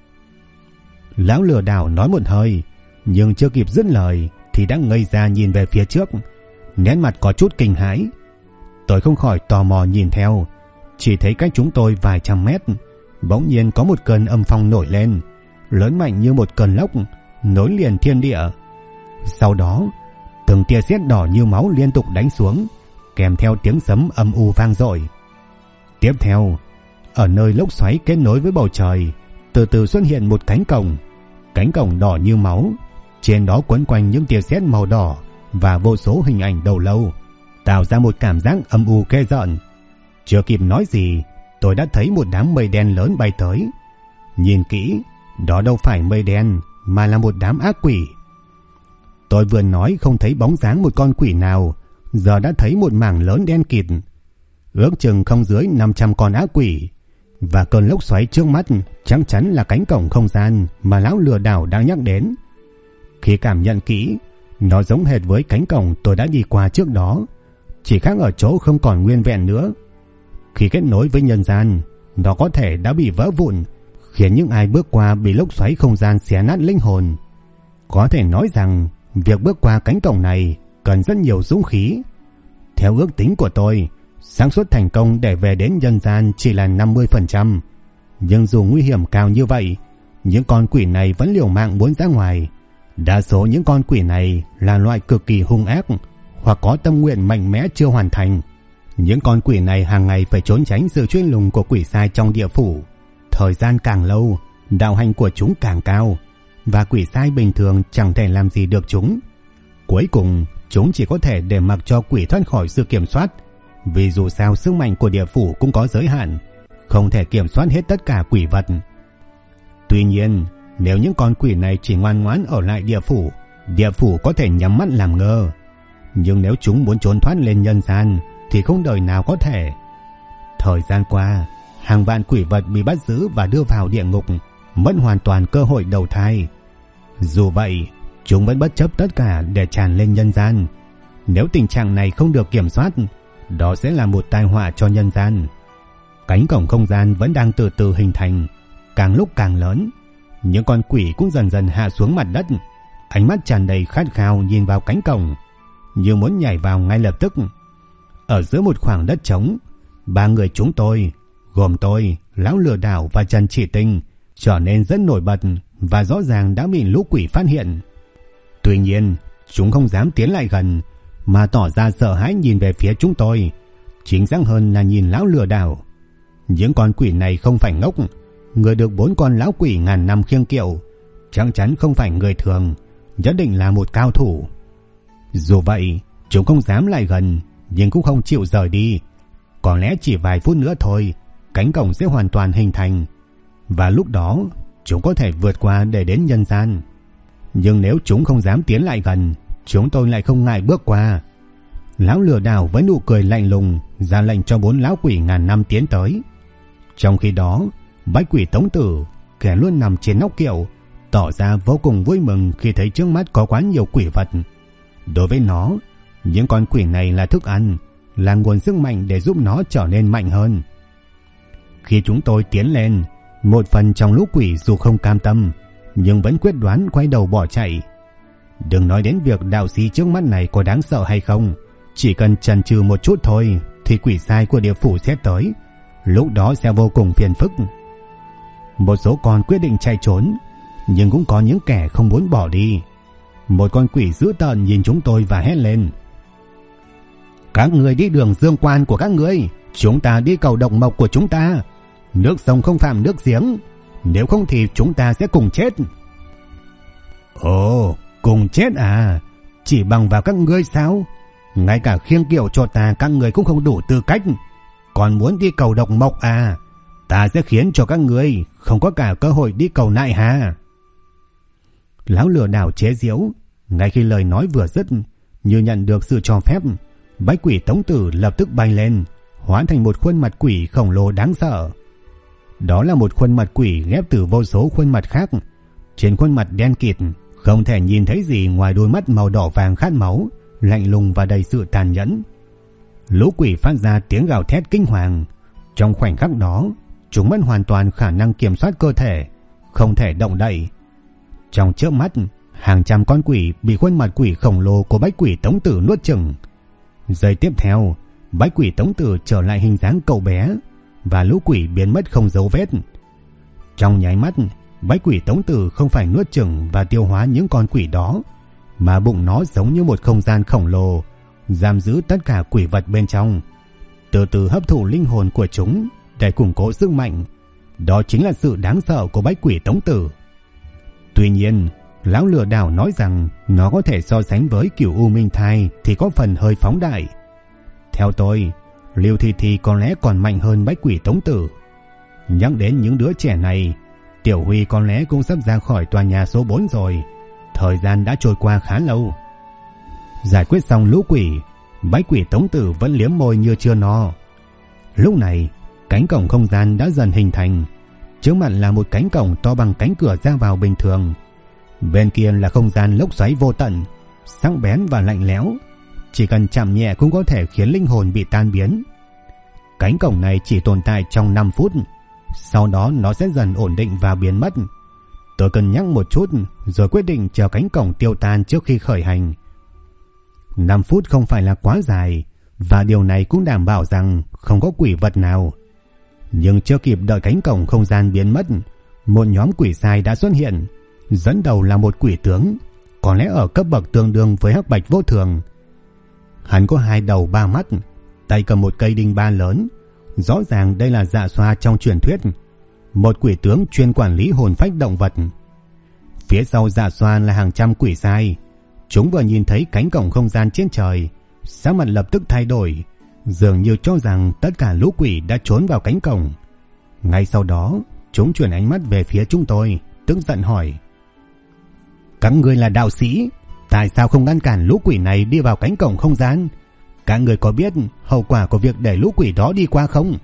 Lão lừa đảo nói một hơi, nhưng chưa kịp dứt lời thì đã ngây ra nhìn về phía trước, nét mặt có chút kinh hãi. Tôi không khỏi tò mò nhìn theo, chỉ thấy cách chúng tôi vài trăm mét, bỗng nhiên có một cơn âm phong nổi lên, lớn mạnh như một cơn lốc, nối liền thiên địa. Sau đó, từng tia sét đỏ như máu liên tục đánh xuống, kèm theo tiếng sấm âm u vang dội. Tiếp theo, ở nơi lốc xoáy kết nối với bầu trời, từ từ xuất hiện một cánh cổng đỏ như máu, trên đó quấn quanh những tia sét màu đỏ và vô số hình ảnh đầu lâu, tạo ra một cảm giác âm u ghê rợn. Chưa kịp nói gì, tôi đã thấy một đám mây đen lớn bay tới. Nhìn kỹ, đó đâu phải mây đen mà là một đám ác quỷ. Tôi vừa nói không thấy bóng dáng một con quỷ nào, giờ đã thấy một mảng lớn đen kịt, ước chừng không dưới 500 con ác quỷ. Và cơn lốc xoáy trước mắt chắc chắn là cánh cổng không gian mà lão lừa đảo đang nhắc đến. Khi cảm nhận kỹ, nó giống hệt với cánh cổng tôi đã đi qua trước đó, chỉ khác ở chỗ không còn nguyên vẹn nữa. Khi kết nối với nhân gian, nó có thể đã bị vỡ vụn, khiến những ai bước qua bị lốc xoáy không gian xé nát linh hồn. Có thể nói rằng việc bước qua cánh cổng này cần rất nhiều dũng khí. Theo ước tính của tôi, xác suất thành công để về đến nhân gian chỉ là 50%. Nhưng dù nguy hiểm cao như vậy, những con quỷ này vẫn liều mạng muốn ra ngoài. Đa số những con quỷ này là loại cực kỳ hung ác hoặc có tâm nguyện mạnh mẽ chưa hoàn thành. Những con quỷ này hàng ngày phải trốn tránh sự truy lùng của quỷ sai trong địa phủ. Thời gian càng lâu, đạo hành của chúng càng cao, và quỷ sai bình thường chẳng thể làm gì được chúng. Cuối cùng, chúng chỉ có thể để mặc cho quỷ thoát khỏi sự kiểm soát, vì dù sao sức mạnh của địa phủ cũng có giới hạn, không thể kiểm soát hết tất cả quỷ vật. Tuy nhiên, nếu những con quỷ này chỉ ngoan ngoãn ở lại địa phủ có thể nhắm mắt làm ngơ. Nhưng nếu chúng muốn trốn thoát lên nhân gian thì không đời nào có thể. Thời gian qua, hàng vạn quỷ vật bị bắt giữ và đưa vào địa ngục, mất hoàn toàn cơ hội đầu thai. Dù vậy, chúng vẫn bất chấp tất cả để tràn lên nhân gian. Nếu tình trạng này không được kiểm soát, đó sẽ là một tai họa cho nhân gian. Cánh cổng không gian vẫn đang từ từ hình thành, càng lúc càng lớn. Những con quỷ cũng dần dần hạ xuống mặt đất, ánh mắt tràn đầy khát khao nhìn vào cánh cổng, như muốn nhảy vào ngay lập tức. Ở giữa một khoảng đất trống, ba người chúng tôi, gồm tôi, lão lừa đảo và Trần Chỉ Tinh, trở nên rất nổi bật và rõ ràng đã bị lũ quỷ phát hiện. Tuy nhiên, chúng không dám tiến lại gần, mà tỏ ra sợ hãi nhìn về phía chúng tôi, chính xác hơn là nhìn lão lừa đảo. Những con quỷ này không phải ngốc, người được 4 con lão quỷ ngàn năm khiêng kiệu chắc chắn không phải người thường, nhất định là một cao thủ. Dù vậy, chúng không dám lại gần, nhưng cũng không chịu rời đi. Có lẽ chỉ vài phút nữa thôi, cánh cổng sẽ hoàn toàn hình thành, và lúc đó chúng có thể vượt qua để đến nhân gian. Nhưng nếu chúng không dám tiến lại gần, chúng tôi lại không ngại bước qua. Lão lừa đảo với nụ cười lạnh lùng ra lệnh cho 4 lão quỷ ngàn năm tiến tới. Trong khi đó, bách quỷ Tống Tử, kẻ luôn nằm trên nóc kiệu, tỏ ra vô cùng vui mừng khi thấy trước mắt có quá nhiều quỷ vật. Đối với nó, những con quỷ này là thức ăn, là nguồn sức mạnh để giúp nó trở nên mạnh hơn. Khi chúng tôi tiến lên, một phần trong lũ quỷ dù không cam tâm, nhưng vẫn quyết đoán quay đầu bỏ chạy. Đừng nói đến việc đạo sĩ trước mắt này có đáng sợ hay không, chỉ cần chần chừ một chút thôi thì quỷ sai của địa phủ sẽ tới, lúc đó sẽ vô cùng phiền phức. Một số con quyết định chạy trốn, nhưng cũng có những kẻ không muốn bỏ đi. Một con quỷ dữ tợn nhìn chúng tôi và hét lên: "Các người đi đường dương quan của các người, chúng ta đi cầu độc mộc của chúng ta. Nước sông không phạm nước giếng, nếu không thì chúng ta sẽ cùng chết." Ồ, cùng chết à? Chỉ bằng vào các ngươi sao? Ngay cả khiêng kiệu cho ta các người cũng không đủ tư cách, còn muốn đi cầu độc mộc à? Ta sẽ khiến cho các ngươi không có cả cơ hội đi cầu nại hà. Lão lừa đảo chế giễu. Ngay khi lời nói vừa dứt, như nhận được sự cho phép, bách quỷ Tống Tử lập tức bay lên, hóa thành một khuôn mặt quỷ khổng lồ đáng sợ. Đó là một khuôn mặt quỷ ghép từ vô số khuôn mặt khác. Trên khuôn mặt đen kịt, không thể nhìn thấy gì ngoài đôi mắt màu đỏ vàng khát máu, lạnh lùng và đầy sự tàn nhẫn. Lũ quỷ phát ra tiếng gào thét kinh hoàng. Trong khoảnh khắc đó, chúng mất hoàn toàn khả năng kiểm soát cơ thể, không thể động đậy. Trong chớp mắt, hàng trăm con quỷ bị khuôn mặt quỷ khổng lồ của bách quỷ Tống Tử nuốt chửng. Giây tiếp theo, bách quỷ Tống Tử trở lại hình dáng cậu bé, và lũ quỷ biến mất không dấu vết. Trong nháy mắt, bách quỷ Tống Tử không phải nuốt chửng và tiêu hóa những con quỷ đó, mà bụng nó giống như một không gian khổng lồ, giam giữ tất cả quỷ vật bên trong, từ từ hấp thụ linh hồn của chúng để củng cố sức mạnh. Đó chính là sự đáng sợ của bách quỷ tống tử. Tuy nhiên, lão lừa đảo nói rằng nó có thể so sánh với Cửu U Minh Thai thì có phần hơi phóng đại. Theo tôi, Lưu Thi Thi có lẽ còn mạnh hơn bách quỷ tống tử. Nhắc đến những đứa trẻ này, Tiểu Huy có lẽ cũng sắp ra khỏi tòa nhà số 4 rồi. Thời gian đã trôi qua khá lâu. Giải quyết xong lũ quỷ, bách quỷ tống tử vẫn liếm môi như chưa no. Lúc này, cánh cổng không gian đã dần hình thành. Trước mặt là một cánh cổng to bằng cánh cửa ra vào bình thường. Bên kia là không gian lốc xoáy vô tận, sắc bén và lạnh lẽo. Chỉ cần chạm nhẹ cũng có thể khiến linh hồn bị tan biến. Cánh cổng này chỉ tồn tại trong 5 phút. Sau đó nó sẽ dần ổn định và biến mất. Tôi cân nhắc một chút rồi quyết định chờ cánh cổng tiêu tan trước khi khởi hành. 5 phút không phải là quá dài, và điều này cũng đảm bảo rằng không có quỷ vật nào. Nhưng chưa kịp đợi cánh cổng không gian biến mất, một nhóm quỷ sai đã xuất hiện. Dẫn đầu là một quỷ tướng, có lẽ ở cấp bậc tương đương với Hắc Bạch Vô Thường. Hắn có 2 đầu 3 mắt, tay cầm một cây đinh ba lớn. Rõ ràng đây là Dạ Xoa trong truyền thuyết, một quỷ tướng chuyên quản lý hồn phách động vật. Phía sau Dạ Xoa là hàng trăm quỷ sai. Chúng vừa nhìn thấy cánh cổng không gian trên trời, sắc mặt lập tức thay đổi, dường như cho rằng tất cả lũ quỷ đã trốn vào cánh cổng. Ngay sau đó, chúng chuyển ánh mắt về phía chúng tôi, tức giận hỏi: các ngươi là đạo sĩ, tại sao không ngăn cản lũ quỷ này đi vào cánh cổng không gian? Các người có biết hậu quả của việc để lũ quỷ đó đi qua không?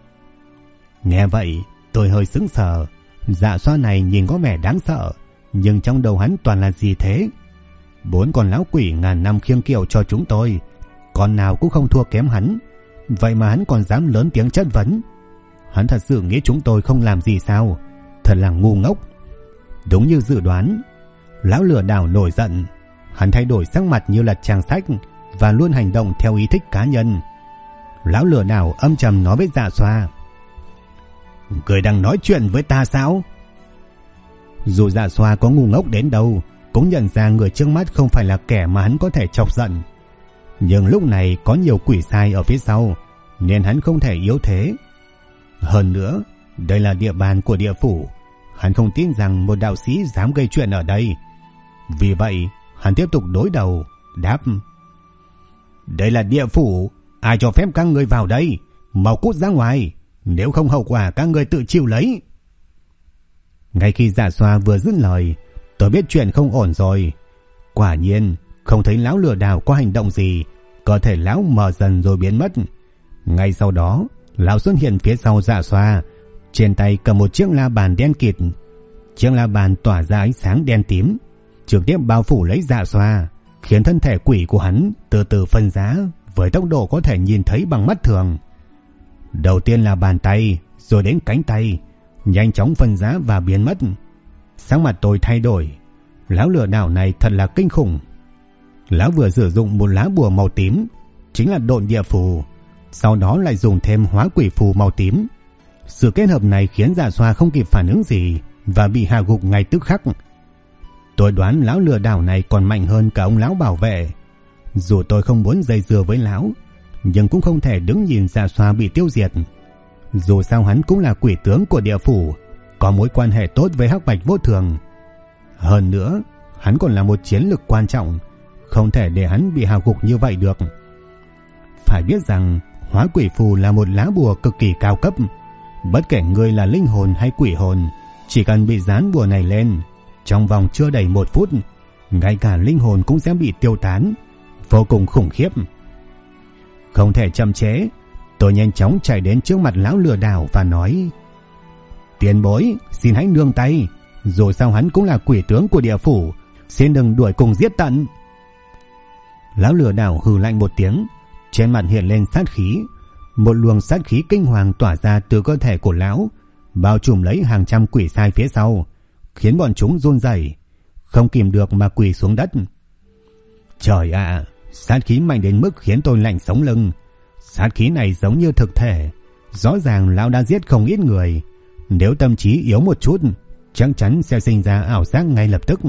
Nghe vậy, tôi hơi sững sờ. Dạ Xoa này nhìn có vẻ đáng sợ, nhưng trong đầu hắn toàn là gì thế? 4 con lão quỷ ngàn năm khiêng kiệu cho chúng tôi, con nào cũng không thua kém hắn. Vậy mà hắn còn dám lớn tiếng chất vấn. Hắn thật sự nghĩ chúng tôi không làm gì sao? Thật là ngu ngốc. Đúng như dự đoán, lão lừa đảo nổi giận. Hắn thay đổi sắc mặt như là trang sách và luôn hành động theo ý thích cá nhân. Lão lừa đảo âm trầm nói với Dạ Xoa: người đang nói chuyện với ta sao? Dù Dạ Xoa có ngu ngốc đến đâu, cũng nhận ra người trước mắt không phải là kẻ mà hắn có thể chọc giận. Nhưng lúc này có nhiều quỷ sai ở phía sau, nên hắn không thể yếu thế. Hơn nữa, đây là địa bàn của địa phủ. Hắn không tin rằng một đạo sĩ dám gây chuyện ở đây. Vì vậy, hắn tiếp tục đối đầu, đáp: đây là địa phủ, ai cho phép các ngươi vào đây? Mau cút ra ngoài, nếu không hậu quả các ngươi tự chịu lấy. Ngay khi Dạ Xoa vừa dứt lời, tôi biết chuyện không ổn rồi. Quả nhiên, không thấy lão lừa đảo có hành động gì, cơ thể lão mờ dần rồi biến mất. Ngay sau đó, lão xuất hiện phía sau Dạ Xoa, trên tay cầm một chiếc la bàn đen kịt. Chiếc la bàn tỏa ra ánh sáng đen tím, trực tiếp bao phủ lấy Dạ Xoa, khiến thân thể quỷ của hắn từ từ phân rã với tốc độ có thể nhìn thấy bằng mắt thường. Đầu tiên là bàn tay, rồi đến cánh tay, nhanh chóng phân rã và biến mất. Sắc mặt tôi thay đổi. Lão lừa đảo này thật là kinh khủng. Lão vừa sử dụng một lá bùa màu tím, chính là độn địa phù, sau đó lại dùng thêm hóa quỷ phù màu tím. Sự kết hợp này khiến Dạ Xoa không kịp phản ứng gì và bị hạ gục ngay tức khắc. Tôi đoán lão lừa đảo này còn mạnh hơn cả ông lão bảo vệ. Dù tôi không muốn dây dưa với lão, nhưng cũng không thể đứng nhìn Dạ Xoa bị tiêu diệt. Dù sao hắn cũng là quỷ tướng của địa phủ, có mối quan hệ tốt với Hắc Bạch Vô Thường. Hơn nữa, hắn còn là một chiến lực quan trọng, không thể để hắn bị hạ gục như vậy được. Phải biết rằng hóa quỷ phù là một lá bùa cực kỳ cao cấp. Bất kể ngươi là linh hồn hay quỷ hồn, chỉ cần bị dán bùa này lên, trong vòng chưa đầy 1 phút, ngay cả linh hồn cũng sẽ bị tiêu tán, vô cùng khủng khiếp. Không thể chậm trễ, tôi nhanh chóng chạy đến trước mặt lão lừa đảo và nói: tiền bối, xin hãy nương tay, dù sao hắn cũng là quỷ tướng của địa phủ, xin đừng đuổi cùng giết tận. Lão lừa đảo hừ lạnh một tiếng, trên mặt hiện lên sát khí. Một luồng sát khí kinh hoàng tỏa ra từ cơ thể của lão, bao trùm lấy hàng trăm quỷ sai phía sau, khiến bọn chúng run rẩy, không kìm được mà quỳ xuống đất. Trời ạ, sát khí mạnh đến mức khiến tôi lạnh sống lưng. Sát khí này giống như thực thể, rõ ràng lão đã giết không ít người. Nếu tâm trí yếu một chút, chắc chắn sẽ sinh ra ảo giác ngay lập tức.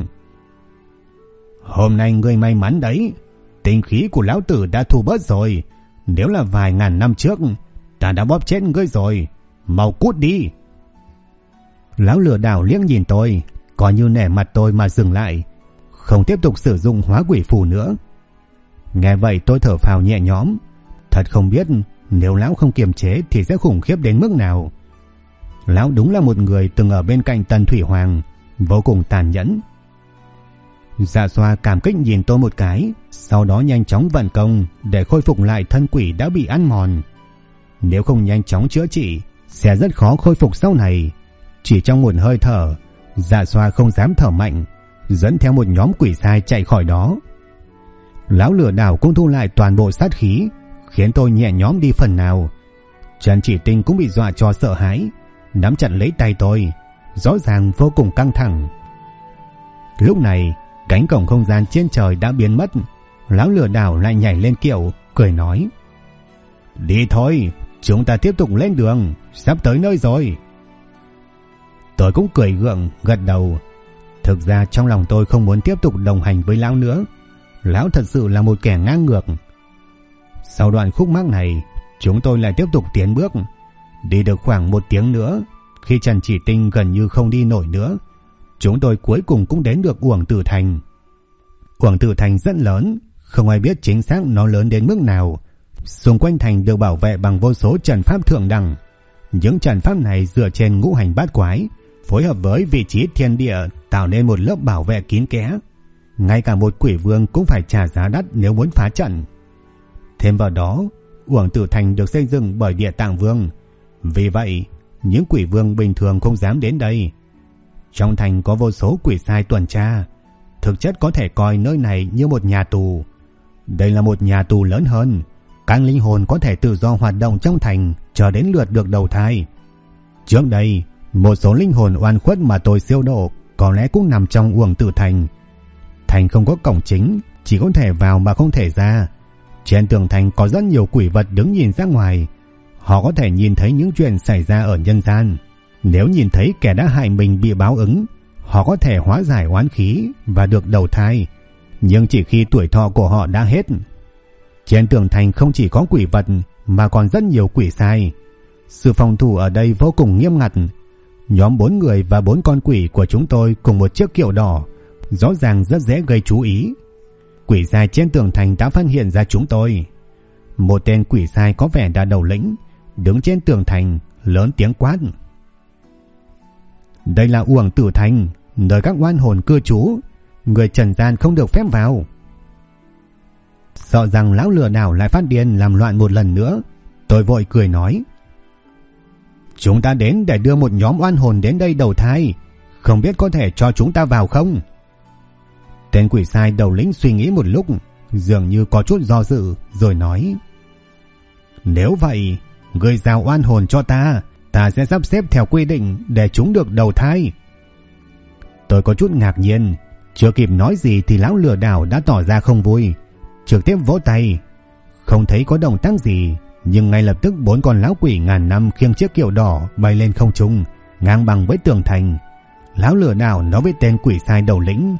Hôm nay ngươi may mắn đấy, tinh khí của lão tử đã thu bớt rồi. Nếu là vài ngàn năm trước, ta đã bóp chết ngươi rồi. mau cút đi. Lão lừa đảo liếc nhìn tôi, coi như nể mặt tôi mà dừng lại, không tiếp tục sử dụng hóa quỷ phù nữa. Nghe vậy tôi thở phào nhẹ nhõm, thật không biết nếu lão không kiềm chế thì sẽ khủng khiếp đến mức nào. Lão đúng là một người từng ở bên cạnh Tần Thủy Hoàng, vô cùng tàn nhẫn. Dạ Xoa cảm kích nhìn tôi một cái, sau đó nhanh chóng vận công để khôi phục lại thân quỷ đã bị ăn mòn. Nếu không nhanh chóng chữa trị, sẽ rất khó khôi phục sau này. Chỉ trong một hơi thở, Dạ Xoa không dám thở mạnh, dẫn theo một nhóm quỷ sai chạy khỏi đó. Lão lừa đảo cũng thu lại toàn bộ sát khí, khiến tôi nhẹ nhõm đi phần nào. Trần Chỉ Tinh cũng bị dọa cho sợ hãi, nắm chặt lấy tay tôi, rõ ràng vô cùng căng thẳng. Lúc này, cánh cổng không gian trên trời đã biến mất. Lão lừa đảo lại nhảy lên kiệu, cười nói: đi thôi, chúng ta tiếp tục lên đường, sắp tới nơi rồi. Tôi cũng cười gượng gật đầu. Thực ra trong lòng tôi không muốn tiếp tục đồng hành với lão nữa. Lão thật sự là một kẻ ngang ngược. Sau đoạn khúc mắc này, chúng tôi lại tiếp tục tiến bước. Đi được khoảng 1 tiếng nữa, khi Trần Chỉ Tinh gần như không đi nổi nữa, chúng tôi cuối cùng cũng đến được Uổng Tử Thành. Uổng Tử Thành rất lớn, không ai biết chính xác nó lớn đến mức nào. Xung quanh thành được bảo vệ bằng vô số trận pháp thượng đẳng. Những trận pháp này dựa trên ngũ hành bát quái, phối hợp với vị trí thiên địa tạo nên một lớp bảo vệ kín kẽ. Ngay cả một quỷ vương cũng phải trả giá đắt nếu muốn phá trận. Thêm vào đó, Uổng Tử Thành được xây dựng bởi Địa Tạng Vương. Vì vậy, những quỷ vương bình thường không dám đến đây. Trong thành có vô số quỷ sai tuần tra. Thực chất có thể coi nơi này như một nhà tù. Đây là một nhà tù lớn hơn. Các linh hồn có thể tự do hoạt động trong thành chờ đến lượt được đầu thai. Trước đây, một số linh hồn oan khuất mà tôi siêu độ có lẽ cũng nằm trong Uổng Tử Thành. Thành không có cổng chính, chỉ có thể vào mà không thể ra. Trên tường thành có rất nhiều quỷ vật đứng nhìn ra ngoài. Họ có thể nhìn thấy những chuyện xảy ra ở nhân gian. Nếu nhìn thấy kẻ đã hại mình bị báo ứng, họ có thể hóa giải oán khí và được đầu thai, nhưng chỉ khi tuổi thọ của họ đã hết. Trên tường thành không chỉ có quỷ vật mà còn rất nhiều quỷ sai. Sự phòng thủ ở đây vô cùng nghiêm ngặt. Nhóm 4 người và 4 con quỷ của chúng tôi cùng một chiếc kiệu đỏ, rõ ràng rất dễ gây chú ý. Quỷ sai trên tường thành đã phát hiện ra chúng tôi. Một tên quỷ sai có vẻ đã đầu lĩnh, đứng trên tường thành lớn tiếng quát: đây là Uổng Tử Thành, nơi các oan hồn cư trú, người trần gian không được phép vào. Sợ rằng lão lừa đảo lại phát điên làm loạn một lần nữa, tôi vội cười nói: chúng ta đến để đưa một nhóm oan hồn đến đây đầu thai, không biết có thể cho chúng ta vào không? Tên quỷ sai đầu lĩnh suy nghĩ một lúc, dường như có chút do dự, rồi nói: nếu vậy, người giao oan hồn cho ta, ta sẽ sắp xếp theo quy định để chúng được đầu thai. Tôi có chút ngạc nhiên, chưa kịp nói gì thì lão lừa đảo đã tỏ ra không vui, trực tiếp vỗ tay. Không thấy có động tác gì, nhưng ngay lập tức 4 con lão quỷ ngàn năm khiêng chiếc kiệu đỏ bay lên không trung, ngang bằng với tường thành. Lão lừa đảo nói với tên quỷ sai đầu lĩnh: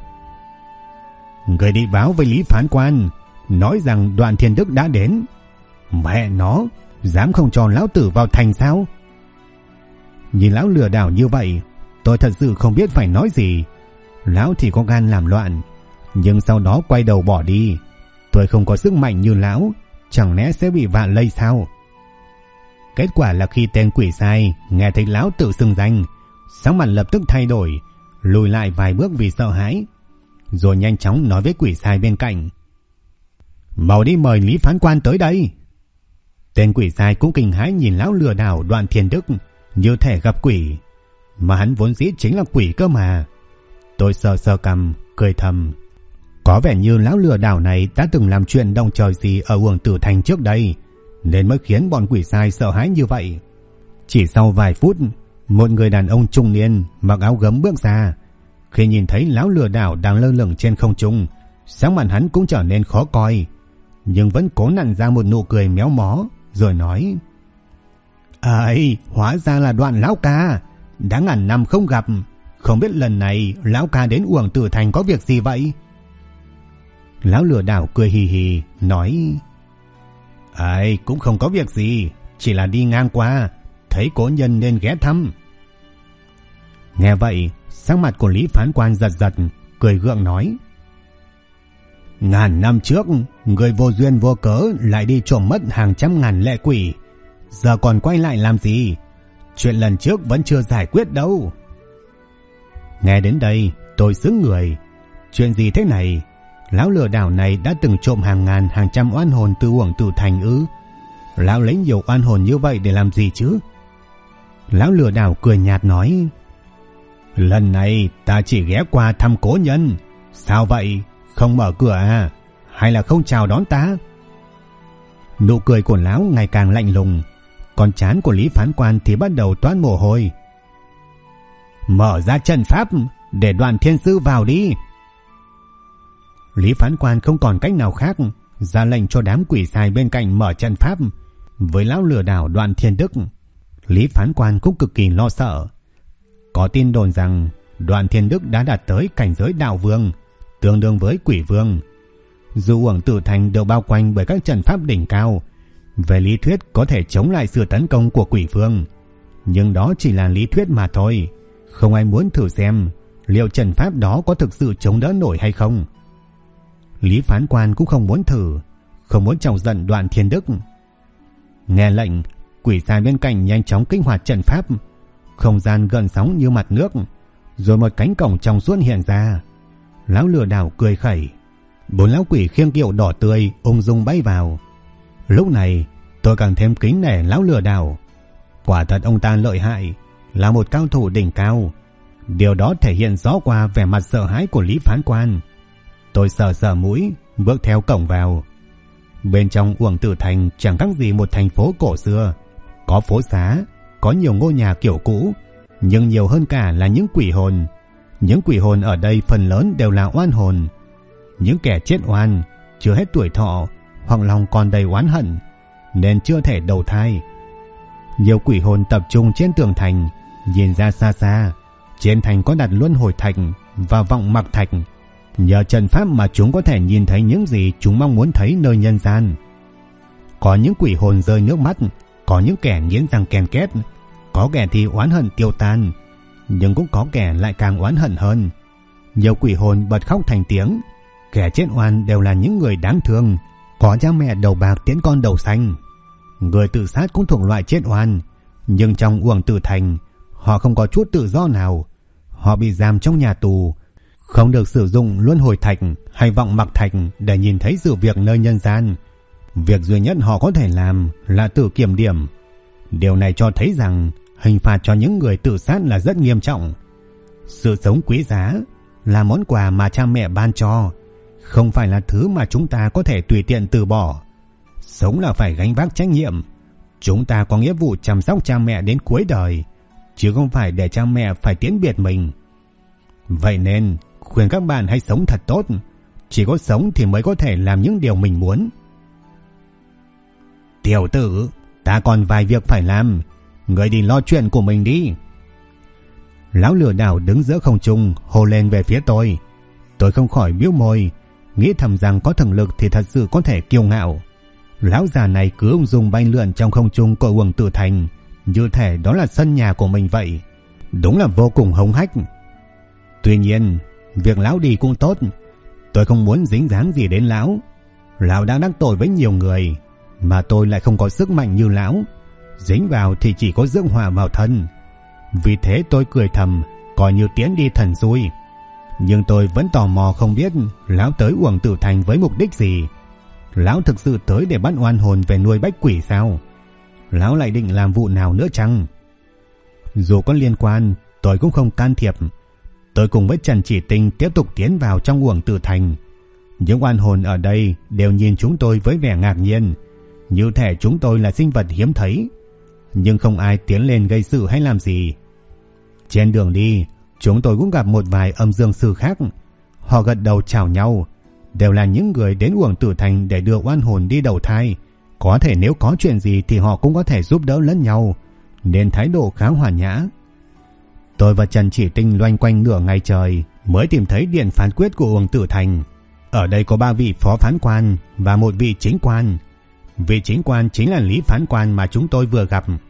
người đi báo với Lý Phán Quan, nói rằng Đoạn Thiên Đức đã đến. Mẹ nó, dám không cho lão tử vào thành sao? Nhìn lão lừa đảo như vậy, tôi thật sự không biết phải nói gì. Lão thì có gan làm loạn, nhưng sau đó quay đầu bỏ đi. Tôi không có sức mạnh như lão, chẳng lẽ sẽ bị vạ lây sao? Kết quả là khi tên quỷ sai nghe thấy lão tự xưng danh, sắc mặt lập tức thay đổi, lùi lại vài bước vì sợ hãi, rồi nhanh chóng nói với quỷ sai bên cạnh: mau đi mời Lý Phán Quan tới đây. Tên quỷ sai cũng kinh hãi nhìn lão lừa đảo Đoạn Thiên Đức như thể gặp quỷ, mà hắn vốn dĩ chính là quỷ cơ mà. Tôi sờ sờ cằm, cười thầm. Có vẻ như lão lừa đảo này đã từng làm chuyện động trời gì ở Uổng Tử Thành trước đây, nên mới khiến bọn quỷ sai sợ hãi như vậy. Chỉ sau vài phút, một người đàn ông trung niên mặc áo gấm bước ra. Khi nhìn thấy lão lừa đảo đang lơ lửng trên không trung, sắc mặt hắn cũng trở nên khó coi, nhưng vẫn cố nặn ra một nụ cười méo mó, rồi nói: ấy, hóa ra là Đoạn lão ca, đã ngàn năm không gặp, không biết lần này lão ca đến Uổng Tử Thành có việc gì vậy? Lão lừa đảo cười hì hì nói: ấy, cũng không có việc gì, chỉ là đi ngang qua, thấy cố nhân nên ghé thăm. Nghe vậy, sắc mặt của Lý phán quan giật giật, cười gượng nói: Ngàn năm trước, người vô duyên vô cớ lại đi trộm mất hàng trăm ngàn lệ quỷ, giờ còn quay lại làm gì? Chuyện lần trước vẫn chưa giải quyết đâu. Nghe đến đây, tôi sững người. Chuyện gì thế này? Lão lừa đảo này đã từng trộm hàng ngàn hàng trăm oan hồn từ Uổng Tử Thành ư? Lão lấy nhiều oan hồn như vậy để làm gì chứ? Lão lừa đảo cười nhạt nói: Lần này ta chỉ ghé qua thăm cố nhân. Sao vậy? Không mở cửa à? Hay là không chào đón ta? Nụ cười của lão ngày càng lạnh lùng, còn trán của Lý phán quan thì bắt đầu toát mồ hôi. Mở ra trận pháp để Đoạn Thiên Sư vào đi. Lý phán quan không còn cách nào khác, ra lệnh cho đám quỷ sai bên cạnh mở trận pháp. Với lão lừa đảo Đoạn Thiên Đức, Lý phán quan cũng cực kỳ lo sợ. Có tin đồn rằng Đoạn Thiên Đức đã đạt tới cảnh giới đạo vương, tương đương với quỷ vương. Dù Uổng Tử Thành được bao quanh bởi các trận pháp đỉnh cao, về lý thuyết có thể chống lại sự tấn công của quỷ vương, nhưng đó chỉ là lý thuyết mà thôi. Không ai muốn thử xem liệu trận pháp đó có thực sự chống đỡ nổi hay không. Lý phán quan cũng không muốn thử, không muốn chọc giận Đoạn Thiên Đức. Nghe lệnh, quỷ sai bên cạnh nhanh chóng kích hoạt trận pháp. Không gian gợn sóng như mặt nước, rồi một cánh cổng trong suốt hiện ra. Lão lừa đảo cười khẩy, 4 lão quỷ khiêng kiệu đỏ tươi ung dung bay vào. Lúc này tôi càng thêm kính nể lão lừa đảo. Quả thật ông ta lợi hại, là một cao thủ đỉnh cao. Điều đó thể hiện rõ qua vẻ mặt sợ hãi của Lý phán quan. Tôi sờ sờ mũi, bước theo cổng vào. Bên trong Uổng Tử Thành chẳng khác gì một thành phố cổ xưa. Có phố xá, có nhiều ngôi nhà kiểu cũ, nhưng nhiều hơn cả là những quỷ hồn. Những quỷ hồn ở đây phần lớn đều là oan hồn. Những kẻ chết oan, chưa hết tuổi thọ, hoặc lòng còn đầy oán hận, nên chưa thể đầu thai. Nhiều quỷ hồn tập trung trên tường thành. Nhìn ra xa xa, trên thành có đặt luân hồi thạch và vọng mặc thạch. Nhờ trận pháp mà chúng có thể nhìn thấy những gì chúng mong muốn thấy nơi nhân gian. Có những quỷ hồn rơi nước mắt, có những kẻ nghiến răng ken két, có kẻ thì oán hận tiêu tan, nhưng cũng có kẻ lại càng oán hận hơn. Nhiều quỷ hồn bật khóc thành tiếng. Kẻ chết oan đều là những người đáng thương, có cha mẹ đầu bạc tiễn con đầu xanh. Người tự sát cũng thuộc loại chết oan, nhưng trong Uổng Tử Thành, họ không có chút tự do nào. Họ bị giam trong nhà tù, không được sử dụng luân hồi thạch hay vọng mặc thạch để nhìn thấy sự việc nơi nhân gian. Việc duy nhất họ có thể làm là tự kiểm điểm. Điều này cho thấy rằng hình phạt cho những người tự sát là rất nghiêm trọng. Sự sống quý giá là món quà mà cha mẹ ban cho, không phải là thứ mà chúng ta có thể tùy tiện từ bỏ. Sống là phải gánh vác trách nhiệm. Chúng ta có nghĩa vụ chăm sóc cha mẹ đến cuối đời, chứ không phải để cha mẹ phải tiễn biệt mình. Vậy nên khuyên các bạn hãy sống thật tốt. Chỉ có sống thì mới có thể làm những điều mình muốn. Tiểu tử, ta còn vài việc phải làm, ngươi đi lo chuyện của mình đi. Lão lừa đảo đứng giữa không trung hô lên về phía tôi. Tôi không khỏi bĩu môi, nghĩ thầm rằng có thực lực thì thật sự có thể kiêu ngạo. Lão già này cứ ung dung bay lượn trong không trung của Uổng Tử Thành, như thể đó là sân nhà của mình vậy. Đúng là vô cùng hống hách. Tuy nhiên, việc lão đi cũng tốt. Tôi không muốn dính dáng gì đến lão. Lão đã đắc tội với nhiều người, mà tôi lại không có sức mạnh như lão. Dính vào thì chỉ có rước họa vào thân. Vì thế tôi cười thầm, coi như tiến đi thần xui. Nhưng tôi vẫn tò mò không biết lão tới Uổng Tử Thành với mục đích gì. Lão thực sự tới để bắt oan hồn về nuôi bách quỷ sao? Lão lại định làm vụ nào nữa chăng? Dù có liên quan, tôi cũng không can thiệp. Tôi cùng với Trần Chỉ Tinh tiếp tục tiến vào trong Uổng Tử Thành. Những oan hồn ở đây đều nhìn chúng tôi với vẻ ngạc nhiên, như thể chúng tôi là sinh vật hiếm thấy. Nhưng không ai tiến lên gây sự hay làm gì. Trên đường đi, chúng tôi cũng gặp một vài âm dương sư khác. Họ gật đầu chào nhau, đều là những người đến Uổng Tử Thành để đưa oan hồn đi đầu thai. Có thể nếu có chuyện gì thì họ cũng có thể giúp đỡ lẫn nhau, nên thái độ khá hòa nhã. Tôi và Trần Chỉ Tinh loanh quanh nửa ngày trời mới tìm thấy điện phán quyết của Uổng Tử Thành. Ở đây có 3 vị phó phán quan và 1 vị chính quan. Vị chính quan chính là Lý phán quan mà chúng tôi vừa gặp.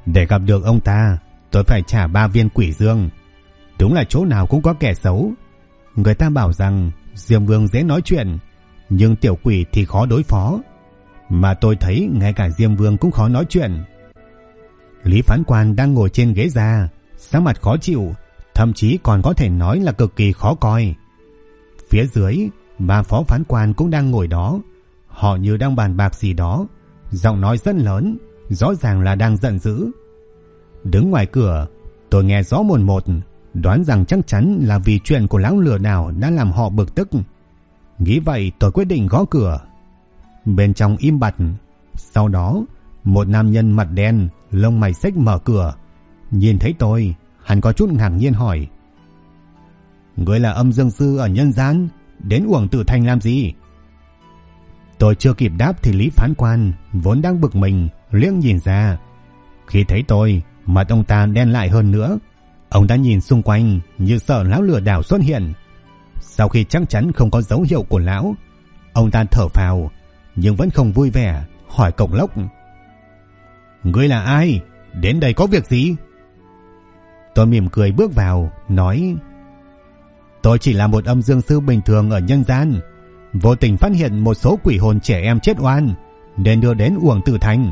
Để gặp được ông ta, tôi phải trả 3 viên quỷ dương. Đúng là chỗ nào cũng có kẻ xấu. Người ta bảo rằng Diêm Vương dễ nói chuyện, nhưng tiểu quỷ thì khó đối phó. Mà tôi thấy ngay cả Diêm Vương cũng khó nói chuyện. Lý phán quan đang ngồi trên ghế già, sắc mặt khó chịu, thậm chí còn có thể nói là cực kỳ khó coi. Phía dưới, 3 phó phán quan cũng đang ngồi đó. Họ như đang bàn bạc gì đó, giọng nói rất lớn, rõ ràng là đang giận dữ. Đứng ngoài cửa, tôi nghe rõ mồn một, đoán rằng chắc chắn là vì chuyện của lão lừa đảo đã làm họ bực tức. Nghĩ vậy tôi quyết định gõ cửa. Bên trong im bặt. Sau đó một nam nhân mặt đen, lông mày xếch mở cửa. Nhìn thấy tôi, hắn có chút ngạc nhiên hỏi: Ngươi là âm dương sư ở nhân gian, đến Uổng Tử Thành làm gì? Tôi chưa kịp đáp thì Lý phán quan vốn đang bực mình liếc nhìn ra. Khi thấy tôi, mặt ông ta đen lại hơn nữa. Ông ta nhìn xung quanh như sợ lão lừa đảo xuất hiện. Sau khi chắc chắn không có dấu hiệu của lão, ông ta thở phào nhưng vẫn không vui vẻ, hỏi cộc lốc: Ngươi là ai? Đến đây có việc gì? Tôi mỉm cười bước vào, nói: Tôi chỉ là một âm dương sư bình thường ở nhân gian, vô tình phát hiện một số quỷ hồn trẻ em chết oan, nên đưa đến Uổng Tử Thành.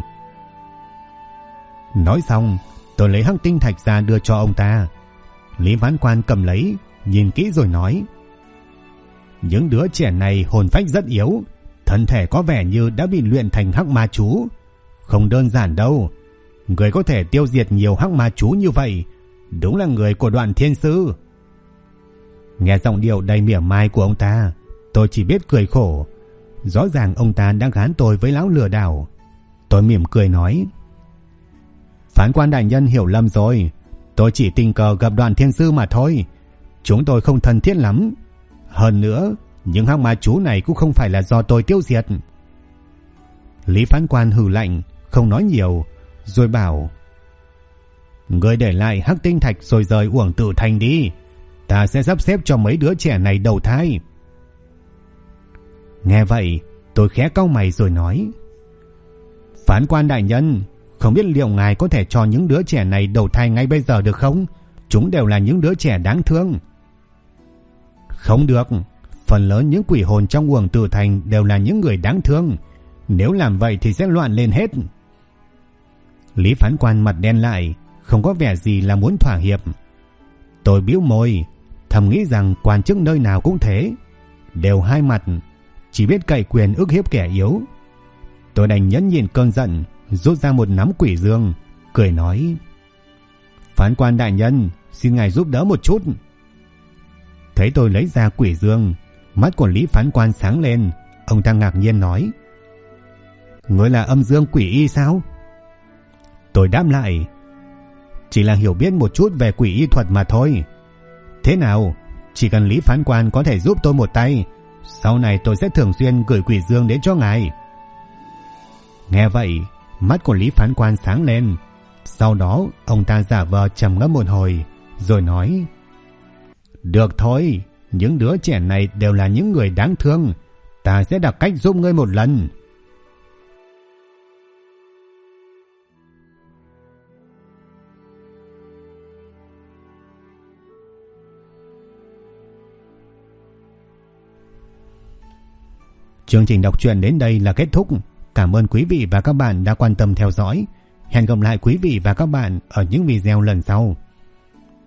Nói xong, tôi lấy hắc tinh thạch ra đưa cho ông ta. Lý phán quan cầm lấy, nhìn kỹ rồi nói: Những đứa trẻ này hồn phách rất yếu, thân thể có vẻ như đã bị luyện thành hắc ma chú. Không đơn giản đâu. Người có thể tiêu diệt nhiều hắc ma chú như vậy, đúng là người của Đoạn Thiên Sư. Nghe giọng điệu đầy mỉa mai của ông ta, tôi chỉ biết cười khổ. Rõ ràng ông ta đang gán tôi với lão lừa đảo. Tôi mỉm cười nói: Phán quan đại nhân hiểu lầm rồi. Tôi chỉ tình cờ gặp Đoạn Thiên Sư mà thôi. Chúng tôi không thân thiết lắm. Hơn nữa, những hắc ma chú này cũng không phải là do tôi tiêu diệt. Lý phán quan hừ lạnh, không nói nhiều, rồi bảo: Ngươi để lại hắc tinh thạch rồi rời Uổng Tử Thành đi. Ta sẽ sắp xếp cho mấy đứa trẻ này đầu thai. Nghe vậy, tôi khẽ cau mày rồi nói: Phán quan đại nhân, không biết liệu ngài có thể cho những đứa trẻ này đầu thai ngay bây giờ được không? Chúng đều là những đứa trẻ đáng thương. Không được. Phần lớn những quỷ hồn trong Uổng Tử Thành đều là những người đáng thương. Nếu làm vậy thì sẽ loạn lên hết. Lý phán quan mặt đen lại, không có vẻ gì là muốn thỏa hiệp. Tôi bĩu môi, thầm nghĩ rằng quan chức nơi nào cũng thế, đều hai mặt, chỉ biết cậy quyền ức hiếp kẻ yếu. Tôi đành nhẫn nhịn cơn giận, rút ra một nắm quỷ dương, cười nói: Phán quan đại nhân, xin ngài giúp đỡ một chút. Thấy tôi lấy ra quỷ dương, mắt của Lý phán quan sáng lên. Ông ta ngạc nhiên nói: Ngươi là âm dương quỷ y sao? Tôi đáp lại: Chỉ là hiểu biết một chút về quỷ y thuật mà thôi. Thế nào, chỉ cần Lý phán quan có thể giúp tôi một tay, sau này tôi sẽ thường xuyên gửi quỷ dương đến cho ngài. Nghe vậy, mắt của Lý phán quan sáng lên. Sau đó ông ta giả vờ trầm ngâm một hồi, rồi nói: Được thôi, những đứa trẻ này đều là những người đáng thương. Ta sẽ đặt cách giúp ngươi một lần. Chương trình đọc truyện đến đây là kết thúc. Cảm ơn quý vị và các bạn đã quan tâm theo dõi. Hẹn gặp lại quý vị và các bạn ở những video lần sau.